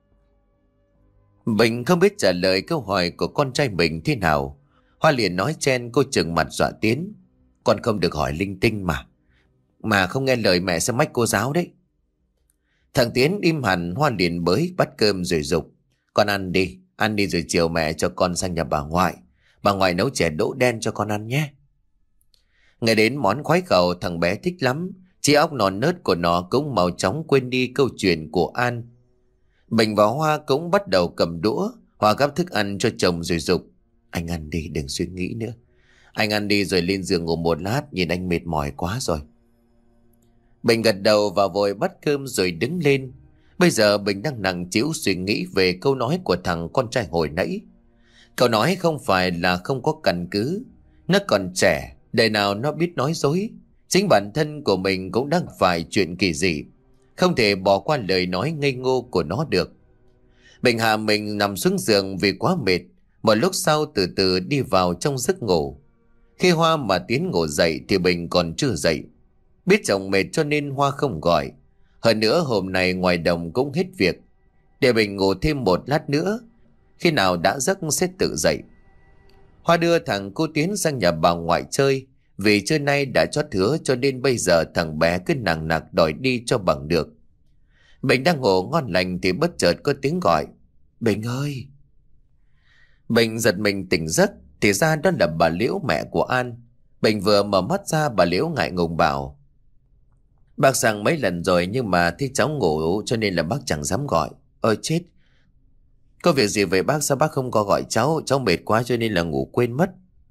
Bình không biết trả lời câu hỏi của con trai mình thế nào. Hoa liền nói chen, cô trừng mặt dọa Tiến. Con không được hỏi linh tinh mà. Mà không nghe lời mẹ sẽ mách cô giáo đấy. Thằng Tiến im hẳn. Hoa liền bới bắt cơm rồi dục. Con ăn đi, ăn đi rồi chiều mẹ cho con sang nhà bà ngoại. Bà ngoại nấu chè đỗ đen cho con ăn nhé. Nghe đến món khoái khẩu thằng bé thích lắm. Trí óc non nớt của nó cũng mau chóng quên đi câu chuyện của An. Bình và Hoa cũng bắt đầu cầm đũa. Hoa gắp thức ăn cho chồng rồi dục. Anh ăn đi, đừng suy nghĩ nữa. Anh ăn đi rồi lên giường ngủ một lát, nhìn anh mệt mỏi quá rồi. Bình gật đầu và vội bắt cơm rồi đứng lên. Bây giờ Bình đang nặng trĩu suy nghĩ về câu nói của thằng con trai hồi nãy. Cậu nói không phải là không có căn cứ. Nó còn trẻ, đời nào nó biết nói dối. Chính bản thân của mình cũng đang phải chuyện kỳ dị. Không thể bỏ qua lời nói ngây ngô của nó được. Bình hạ mình nằm xuống giường vì quá mệt. Một lúc sau từ từ đi vào trong giấc ngủ. Khi Hoa mà Tiến ngủ dậy thì Bình còn chưa dậy. Biết chồng mệt cho nên Hoa không gọi. Hơn nữa hôm nay ngoài đồng cũng hết việc. Để Bình ngủ thêm một lát nữa. Khi nào đã giấc sẽ tự dậy. Hoa đưa thằng cô Tiến sang nhà bà ngoại chơi. Vì trưa nay đã chót hứa cho nên bây giờ thằng bé cứ nằng nặc đòi đi cho bằng được. Bình đang ngủ ngon lành thì bất chợt có tiếng gọi. Bình ơi! Bình giật mình tỉnh giấc. Thì ra đó là bà Liễu, mẹ của An. Bình vừa mở mắt ra, bà Liễu ngại ngùng bảo. Bác sang mấy lần rồi nhưng mà thấy cháu ngủ cho nên là bác chẳng dám gọi. Ôi chết! Có việc gì vậy bác? Sao bác không có gọi cháu? Cháu mệt quá cho nên là ngủ quên mất.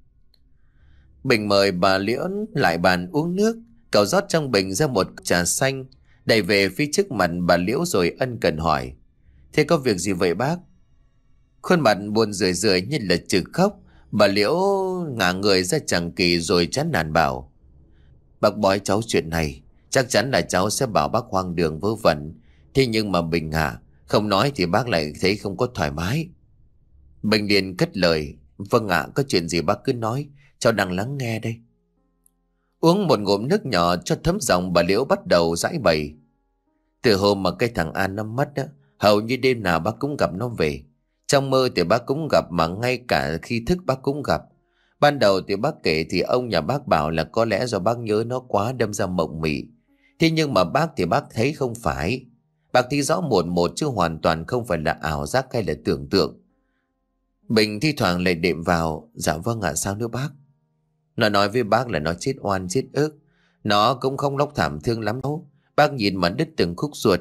Bình mời bà Liễu lại bàn uống nước. Cậu rót trong bình ra một trà xanh, đẩy về phía trước mặt bà Liễu rồi ân cần hỏi: Thế có việc gì vậy bác? Khuôn mặt buồn rười rượi như là chực khóc. Bà Liễu ngả người ra chằng kỳ rồi chán nản bảo: Bác bói cháu chuyện này, chắc chắn là cháu sẽ bảo bác hoang đường vớ vẩn. Thế nhưng mà Bình à, không nói thì bác lại thấy không có thoải mái. Bình liền cất lời: Vâng ạ, có chuyện gì bác cứ nói, cháu đang lắng nghe đây. Uống một ngụm nước nhỏ cho thấm giọng, bà Liễu bắt đầu giãi bày: Từ hôm mà cái thằng An nó mất á, hầu như đêm nào bác cũng gặp nó về. Trong mơ thì bác cũng gặp, mà ngay cả khi thức bác cũng gặp. Ban đầu thì bác kể thì ông nhà bác bảo là có lẽ do bác nhớ nó quá đâm ra mộng mị. Thế nhưng mà bác thì bác thấy không phải. Bác thấy rõ một một chứ hoàn toàn không phải là ảo giác hay là tưởng tượng. Bình thi thoảng lại đệm vào: Dạ vâng ạ, sao nữa bác? Nó nói với bác là nó chết oan chết ức. Nó cũng không lóc thảm thương lắm đâu. Bác nhìn mà đứt từng khúc ruột.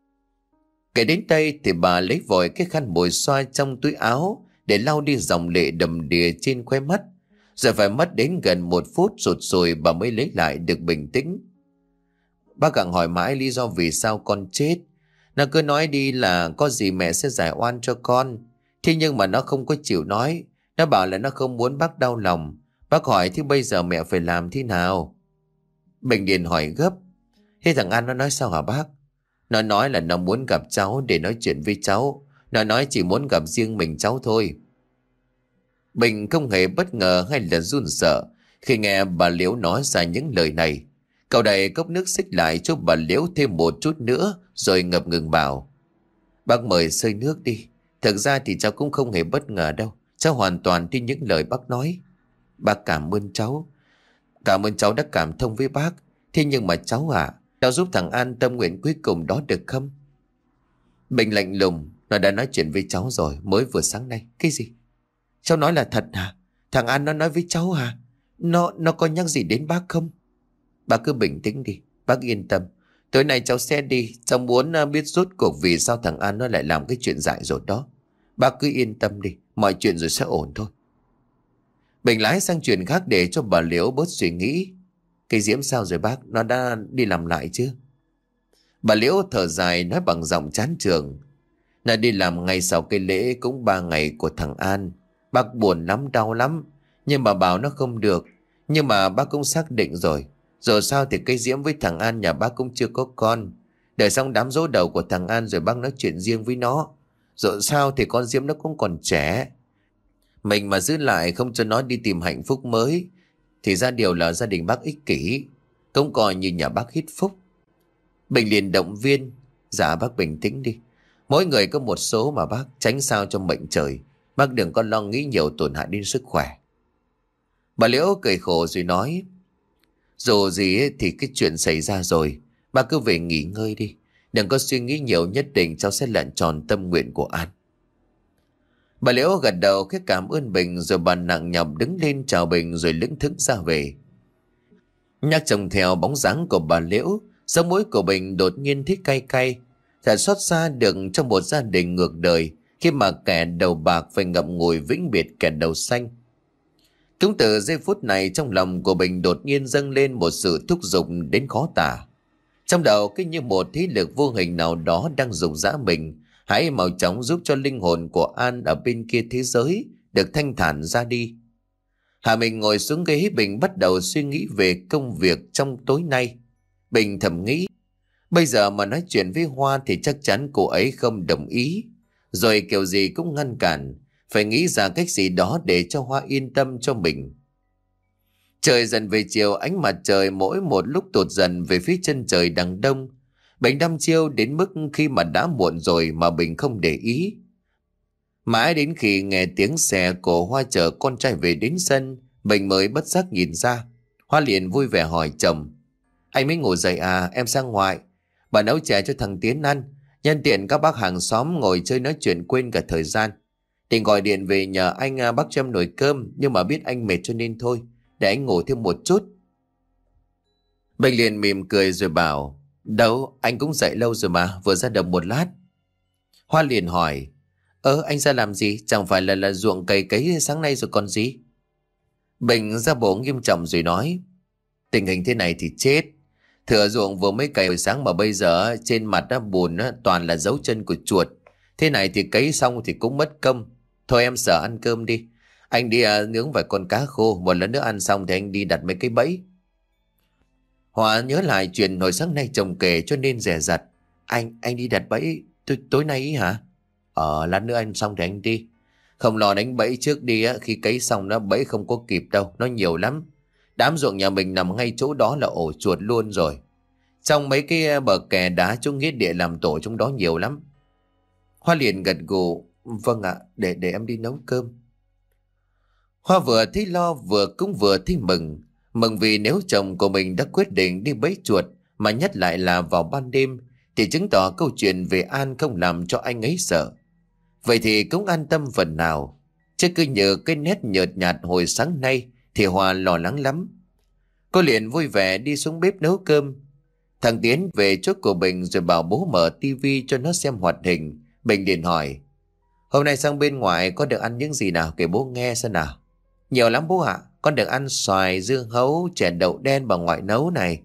Kể đến đây thì bà lấy vội cái khăn bồi xoa trong túi áo để lau đi dòng lệ đầm đìa trên khóe mắt. Rồi phải mất đến gần một phút rụt rồi bà mới lấy lại được bình tĩnh. Bác gặng hỏi mãi lý do vì sao con chết. Nó cứ nói đi là có gì mẹ sẽ giải oan cho con. Thế nhưng mà nó không có chịu nói. Nó bảo là nó không muốn bác đau lòng. Bác hỏi thì bây giờ mẹ phải làm thế nào? Bình điền hỏi gấp: Thế thằng An nó nói sao hả bác? Nó nói là nó muốn gặp cháu để nói chuyện với cháu. Nó nói chỉ muốn gặp riêng mình cháu thôi. Bình không hề bất ngờ hay là run sợ khi nghe bà Liễu nói ra những lời này. Cậu đẩy cốc nước xích lại cho bà Liễu thêm một chút nữa rồi ngập ngừng bảo: Bác mời xơi nước đi. Thực ra thì cháu cũng không hề bất ngờ đâu. Cháu hoàn toàn tin những lời bác nói. Bác cảm ơn cháu. Cảm ơn cháu đã cảm thông với bác. Thế nhưng mà cháu à, cháu giúp thằng An tâm nguyện cuối cùng đó được không? Bình lạnh lùng: Nó đã nói chuyện với cháu rồi, mới vừa sáng nay. Cái gì? Cháu nói là thật hả? Thằng An nó nói với cháu hả? Nó nó có nhắc gì đến bác không? Bác cứ bình tĩnh đi, bác yên tâm. Tối nay cháu sẽ đi. Cháu muốn biết rốt cuộc vì sao thằng An nó lại làm cái chuyện dại dột đó. Bác cứ yên tâm đi, mọi chuyện rồi sẽ ổn thôi. Bình lái sang chuyện khác để cho bà Liễu bớt suy nghĩ. Cái Diễm sao rồi bác? Nó đã đi làm lại chứ? Bà Liễu thở dài nói bằng giọng chán chường: Nó đi làm ngay sau cái lễ cũng ba ngày của thằng An. Bác buồn lắm, đau lắm. Nhưng mà bảo nó không được. Nhưng mà bác cũng xác định rồi. Rồi sao thì cái Diễm với thằng An nhà bác cũng chưa có con. Đợi xong đám dỗ đầu của thằng An rồi bác nói chuyện riêng với nó. Rồi sao thì con Diễm nó cũng còn trẻ. Mình mà giữ lại không cho nó đi tìm hạnh phúc mới thì ra điều là gia đình bác ích kỷ. Cũng coi như nhà bác hít phúc. Bình liền động viên: Dạ bác bình tĩnh đi. Mỗi người có một số mà bác, tránh sao cho mệnh trời. Bác đừng có lo nghĩ nhiều tổn hại đến sức khỏe. Bà Liễu cười khổ rồi nói: Dù gì ấy, thì cái chuyện xảy ra rồi. Bác cứ về nghỉ ngơi đi. Đừng có suy nghĩ nhiều, nhất định cháu sẽ lận tròn tâm nguyện của An. Bà Liễu gật đầu khẽ cảm ơn Bình rồi bà nặng nhọc đứng lên chào Bình rồi lững thững ra về. Nhắc trông theo bóng dáng của bà Liễu, sống mũi của Bình đột nhiên thấy cay cay. Thật xót xa được trong một gia đình ngược đời khi mà kẻ đầu bạc phải ngậm ngùi vĩnh biệt kẻ đầu xanh. Cũng từ giây phút này trong lòng của Bình đột nhiên dâng lên một sự thúc giục đến khó tả. Trong đầu cứ như một thế lực vô hình nào đó đang dục dã mình, hãy mau chóng giúp cho linh hồn của An ở bên kia thế giới được thanh thản ra đi. Hạ mình ngồi xuống ghế, Bình bắt đầu suy nghĩ về công việc trong tối nay. Bình thầm nghĩ, bây giờ mà nói chuyện với Hoa thì chắc chắn cô ấy không đồng ý. Rồi kiểu gì cũng ngăn cản, phải nghĩ ra cách gì đó để cho Hoa yên tâm cho mình. Trời dần về chiều, ánh mặt trời mỗi một lúc tụt dần về phía chân trời đằng đông. Bình đăm chiêu đến mức khi mà đã muộn rồi mà Bình không để ý. Mãi đến khi nghe tiếng xe của Hoa chở con trai về đến sân, Bình mới bất giác nhìn ra. Hoa liền vui vẻ hỏi chồng, anh mới ngủ dậy à? Em sang ngoài, bà nấu chè cho thằng Tiến ăn. Nhân tiện các bác hàng xóm ngồi chơi nói chuyện quên cả thời gian. Định gọi điện về nhờ anh bắt cho em nồi cơm, nhưng mà biết anh mệt cho nên thôi, để anh ngủ thêm một chút. Bình liền mỉm cười rồi bảo, đâu, anh cũng dậy lâu rồi mà, vừa ra đầm một lát. Hoa liền hỏi, Ơ anh ra làm gì? Chẳng phải là là ruộng cày cấy sáng nay rồi còn gì? Bình ra bộ nghiêm trọng rồi nói. Tình hình thế này thì chết. Thửa ruộng vừa mới cày hồi sáng mà bây giờ trên mặt á, bùn á, toàn là dấu chân của chuột. Thế này thì cấy xong thì cũng mất công. Thôi em sợ ăn cơm đi. Anh đi à, nướng vài con cá khô. Một lần nữa ăn xong thì anh đi đặt mấy cái bẫy. Hòa nhớ lại chuyện hồi sáng nay chồng kể cho nên dè dặt. Anh, anh đi đặt bẫy tối, tối nay ý hả? Ờ, lát nữa anh xong thì anh đi. Không lo đánh bẫy trước đi á, khi cấy xong nó bẫy không có kịp đâu, nó nhiều lắm. Đám ruộng nhà mình nằm ngay chỗ đó là ổ chuột luôn rồi. Trong mấy cái bờ kè đá chỗ nghĩa địa làm tổ trong đó nhiều lắm. Hoa liền gật gù. Vâng ạ, để để em đi nấu cơm. Hoa vừa thấy lo vừa cũng vừa thấy mừng. Mừng vì nếu chồng của mình đã quyết định đi bẫy chuột, mà nhất lại là vào ban đêm, thì chứng tỏ câu chuyện về An không làm cho anh ấy sợ. Vậy thì cũng an tâm phần nào. Chứ cứ nhờ cái nét nhợt nhạt hồi sáng nay thì Hoa lo lắng lắm. Cô liền vui vẻ đi xuống bếp nấu cơm. Thằng Tiến về chỗ của Bình rồi bảo bố mở tivi cho nó xem hoạt hình. Bình liền hỏi: Hôm nay sang bên ngoài có được ăn những gì nào, kể bố nghe xem nào. Nhiều lắm bố ạ. Con được ăn xoài, dưa hấu, chè đậu đen bà ngoại nấu này.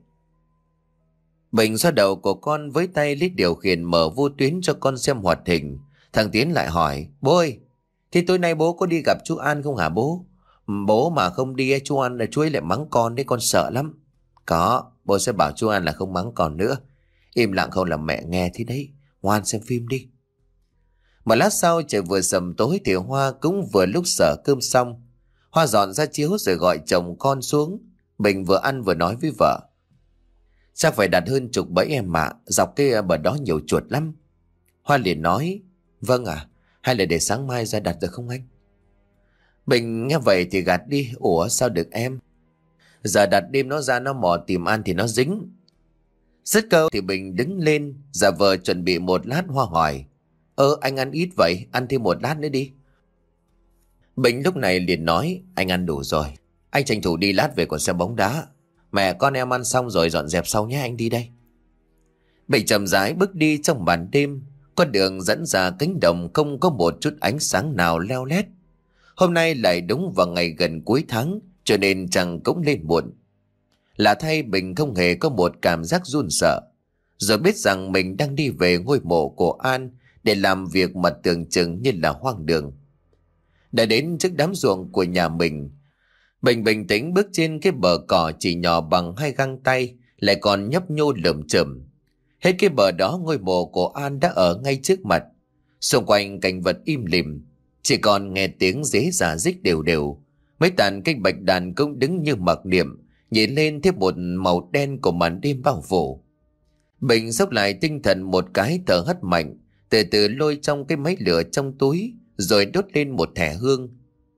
Bình xoa đầu của con với tay lít điều khiển mở vô tuyến cho con xem hoạt hình. Thằng Tiến lại hỏi: Bố ơi, thì tối nay bố có đi gặp chú An không hả bố? Bố mà không đi chú An là chú ấy lại mắng con đấy, con sợ lắm. Có, bố sẽ bảo chú An là không mắng con nữa. Im lặng không làm mẹ nghe thế đấy. Ngoan xem phim đi. Một lát sau trời vừa sầm tối thì Hoa cũng vừa lúc sở cơm xong. Hoa dọn ra chiếu rồi gọi chồng con xuống. Bình vừa ăn vừa nói với vợ: Chắc phải đặt hơn chục bẫy em ạ, dọc cái bờ đó nhiều chuột lắm. Hoa liền nói: Vâng à, hay là để sáng mai ra đặt được không anh? Bình nghe vậy thì gạt đi: Ủa sao được em? Giờ đặt đêm nó ra nó mò tìm ăn thì nó dính. Dứt câu thì Bình đứng lên giả vờ chuẩn bị một lát. Hoa hỏi: Ơ anh ăn ít vậy, ăn thêm một lát nữa đi. Bình lúc này liền nói: Anh ăn đủ rồi, anh tranh thủ đi lát về còn xem bóng đá. Mẹ con em ăn xong rồi dọn dẹp sau nhé, anh đi đây. Bình chậm rãi bước đi trong màn đêm. Con đường dẫn ra cánh đồng không có một chút ánh sáng nào leo lét. Hôm nay lại đúng vào ngày gần cuối tháng, cho nên trăng cũng lên muộn. Lạ thay Bình không hề có một cảm giác run sợ. Rồi biết rằng mình đang đi về ngôi mộ của An để làm việc mà tưởng chừng như là hoang đường. Đã đến trước đám ruộng của nhà mình, Bình bình tĩnh bước trên cái bờ cỏ chỉ nhỏ bằng hai găng tay, lại còn nhấp nhô lởm chởm. Hết cái bờ đó ngôi mộ của An đã ở ngay trước mặt. Xung quanh cảnh vật im lìm, chỉ còn nghe tiếng dế rả rích đều đều. Mấy tàn cây bạch đàn cũng đứng như mặc niệm, nhìn lên thêm một màu đen của màn đêm bao phủ. Bình xốc lại tinh thần một cái, thở hắt mạnh, từ từ lôi trong cái máy lửa trong túi, rồi đốt lên một thẻ hương.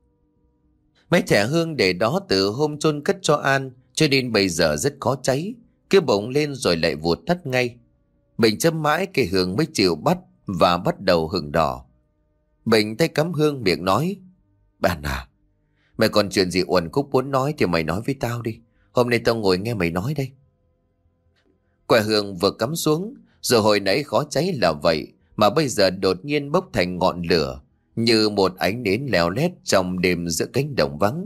Mấy thẻ hương để đó từ hôm chôn cất cho An, cho nên bây giờ rất khó cháy, cứ bỗng lên rồi lại vụt tắt ngay. Bình châm mãi cây hương mới chịu bắt và bắt đầu hừng đỏ. Bình tay cắm hương miệng nói: Bạn à, mày còn chuyện gì uẩn khúc muốn nói thì mày nói với tao đi. Hôm nay tao ngồi nghe mày nói đây. Quả hương vừa cắm xuống, rồi hồi nãy khó cháy là vậy, mà bây giờ đột nhiên bốc thành ngọn lửa, như một ánh nến leo lét trong đêm giữa cánh đồng vắng.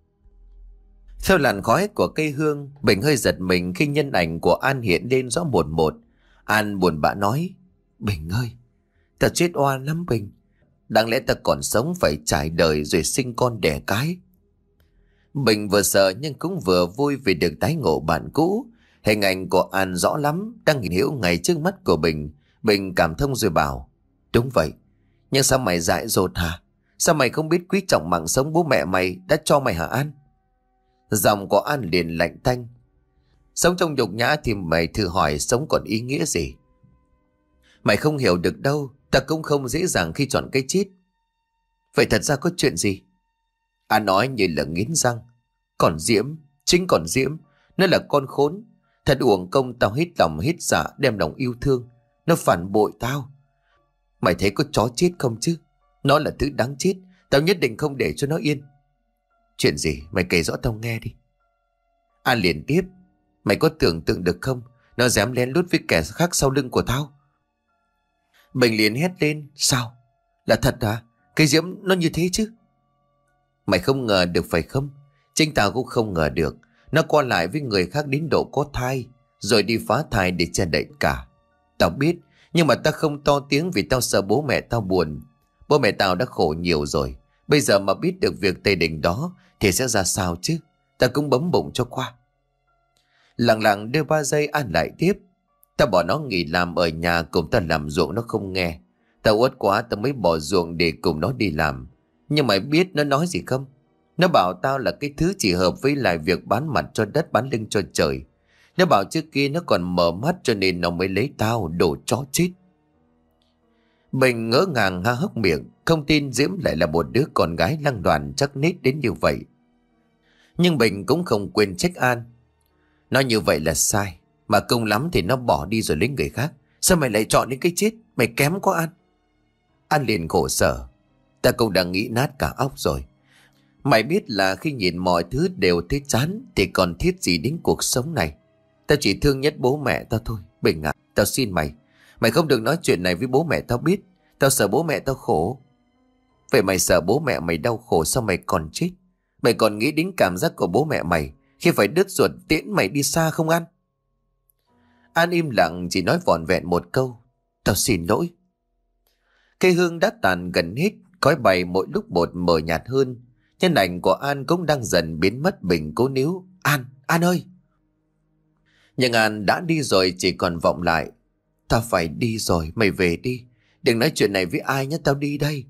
Theo làn khói của cây hương, Bình hơi giật mình khi nhân ảnh của An hiện lên rõ một một. An buồn bã nói: Bình ơi, ta chết oan lắm Bình. Đáng lẽ ta còn sống phải trải đời rồi sinh con đẻ cái. Bình vừa sợ nhưng cũng vừa vui vì được tái ngộ bạn cũ. Hình ảnh của An rõ lắm, đang hiện hữu ngay trước mắt của Bình. Bình cảm thông rồi bảo: Đúng vậy, nhưng sao mày dại dột hả? Sao mày không biết quý trọng mạng sống bố mẹ mày đã cho mày hả An? Giọng của An liền lạnh tanh: Sống trong nhục nhã thì mày thử hỏi sống còn ý nghĩa gì? Mày không hiểu được đâu, ta cũng không dễ dàng khi chọn cái chết. Vậy thật ra có chuyện gì? An nói như là nghiến răng: Còn Diễm, chính còn Diễm, nó là con khốn. Thật uổng công tao hết lòng hết dạ đem lòng yêu thương. Nó phản bội tao. Mày thấy có chó chết không chứ? Nó là thứ đáng chết, tao nhất định không để cho nó yên. Chuyện gì? Mày kể rõ tao nghe đi. An liền tiếp: Mày có tưởng tượng được không? Nó dám lén lút với kẻ khác sau lưng của tao. Bình liền hét lên: Sao? Là thật à? Cái Diễm nó như thế chứ? Mày không ngờ được phải không? Chính tao cũng không ngờ được. Nó qua lại với người khác đến độ có thai, rồi đi phá thai để che đậy cả. Tao biết, nhưng mà tao không to tiếng vì tao sợ bố mẹ tao buồn. Bố mẹ tao đã khổ nhiều rồi. Bây giờ mà biết được việc tây đình đó thì sẽ ra sao chứ? Tao cũng bấm bụng cho qua. Lặng lặng đưa ba giây An lại tiếp. Tao bỏ nó nghỉ làm ở nhà cùng tao làm ruộng nó không nghe. Tao uất quá tao mới bỏ ruộng để cùng nó đi làm. Nhưng mày biết nó nói gì không? Nó bảo tao là cái thứ chỉ hợp với lại việc bán mặt cho đất bán lưng cho trời. Nó bảo trước kia nó còn mở mắt cho nên nó mới lấy tao, đồ chó chết. Bình ngỡ ngàng há hốc miệng, không tin Diễm lại là một đứa con gái lăng loàn chắc nết đến như vậy. Nhưng Bình cũng không quên trách An. Nói như vậy là sai, mà cùng lắm thì nó bỏ đi rồi lấy người khác. Sao mày lại chọn đến cái chết? Mày kém quá An. An liền khổ sở. Ta cũng đã nghĩ nát cả óc rồi. Mày biết là khi nhìn mọi thứ đều thấy chán thì còn thiết gì đến cuộc sống này. Tao chỉ thương nhất bố mẹ tao thôi. Bình à, tao xin mày. Mày không được nói chuyện này với bố mẹ tao biết. Tao sợ bố mẹ tao khổ. Vậy mày sợ bố mẹ mày đau khổ sao mày còn chết? Mày còn nghĩ đến cảm giác của bố mẹ mày khi phải đứt ruột tiễn mày đi xa không An? An im lặng chỉ nói vỏn vẹn một câu. Tao xin lỗi. Cây hương đã tàn gần hết, khói bay mỗi lúc một mờ nhạt hơn. Nhân ảnh của An cũng đang dần biến mất. Bình cố níu. An, An ơi! Nhưng An đã đi rồi chỉ còn vọng lại. Tao phải đi rồi, mày về đi. Đừng nói chuyện này với ai nhé, tao đi đây.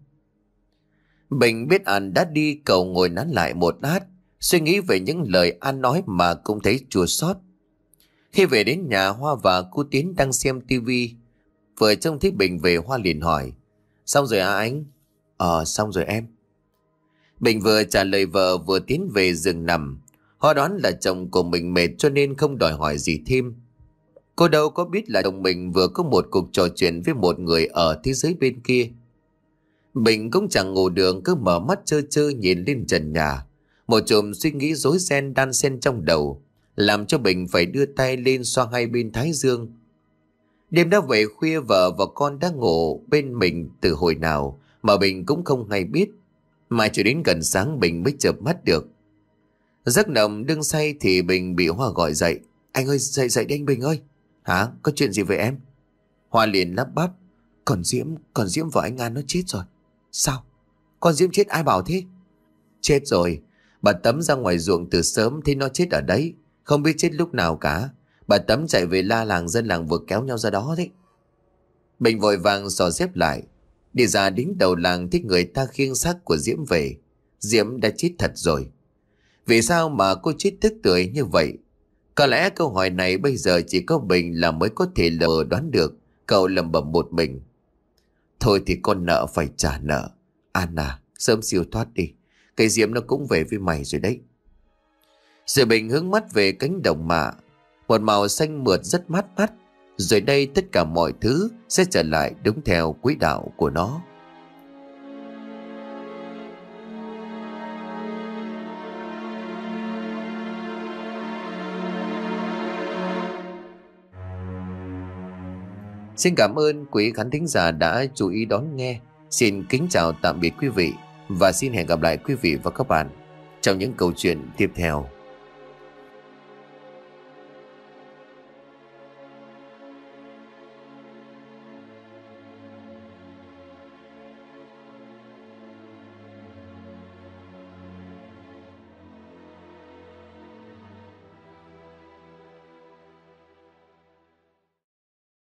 Bình biết An đã đi, cậu ngồi nán lại một lát, suy nghĩ về những lời An nói mà cũng thấy chua xót. Khi về đến nhà, Hoa và cô Tiến đang xem tivi. Vừa trông thấy Bình về, Hoa liền hỏi. Xong rồi à anh? Ờ, xong rồi em. Bình vừa trả lời vợ vừa tiến về giường nằm. Hoa đoán là chồng của mình mệt cho nên không đòi hỏi gì thêm. Cô đâu có biết là chồng mình vừa có một cuộc trò chuyện với một người ở thế giới bên kia. Bình cũng chẳng ngủ được, cứ mở mắt trơ trơ nhìn lên trần nhà. Một chùm suy nghĩ rối ren đan xen trong đầu, làm cho Bình phải đưa tay lên xoa hai bên thái dương. Đêm đã về khuya, vợ và con đã ngủ bên mình từ hồi nào mà Bình cũng không hay biết. Mà cho đến gần sáng Bình mới chợp mắt được. Giấc nồng đương say thì Bình bị Hoa gọi dậy. Anh ơi, dậy dậy đi anh Bình ơi. Hả? Có chuyện gì vậy em? Hoa liền lắp bắp. Còn Diễm, còn Diễm vợ anh An nó chết rồi. Sao? Con Diễm chết ai bảo thế? Chết rồi. Bà Tấm ra ngoài ruộng từ sớm thấy nó chết ở đấy. Không biết chết lúc nào cả. Bà Tấm chạy về la làng, dân làng vừa kéo nhau ra đó đấy. Bình vội vàng xò xếp lại. Đi ra đến đầu làng thấy người ta khiêng xác của Diễm về. Diễm đã chết thật rồi. Vì sao mà cô chết tức tưởi như vậy? Có lẽ câu hỏi này bây giờ chỉ có Bình là mới có thể lờ đoán được. Cậu lẩm bẩm một mình. Thôi thì con nợ phải trả nợ. An à, sớm siêu thoát đi. Cái Diễm nó cũng về với mày rồi đấy. Rồi Bình hướng mắt về cánh đồng mạ. Một màu xanh mượt rất mát mắt. Rồi đây tất cả mọi thứ sẽ trở lại đúng theo quỹ đạo của nó. Xin cảm ơn quý khán thính giả đã chú ý đón nghe. Xin kính chào tạm biệt quý vị và xin hẹn gặp lại quý vị và các bạn trong những câu chuyện tiếp theo.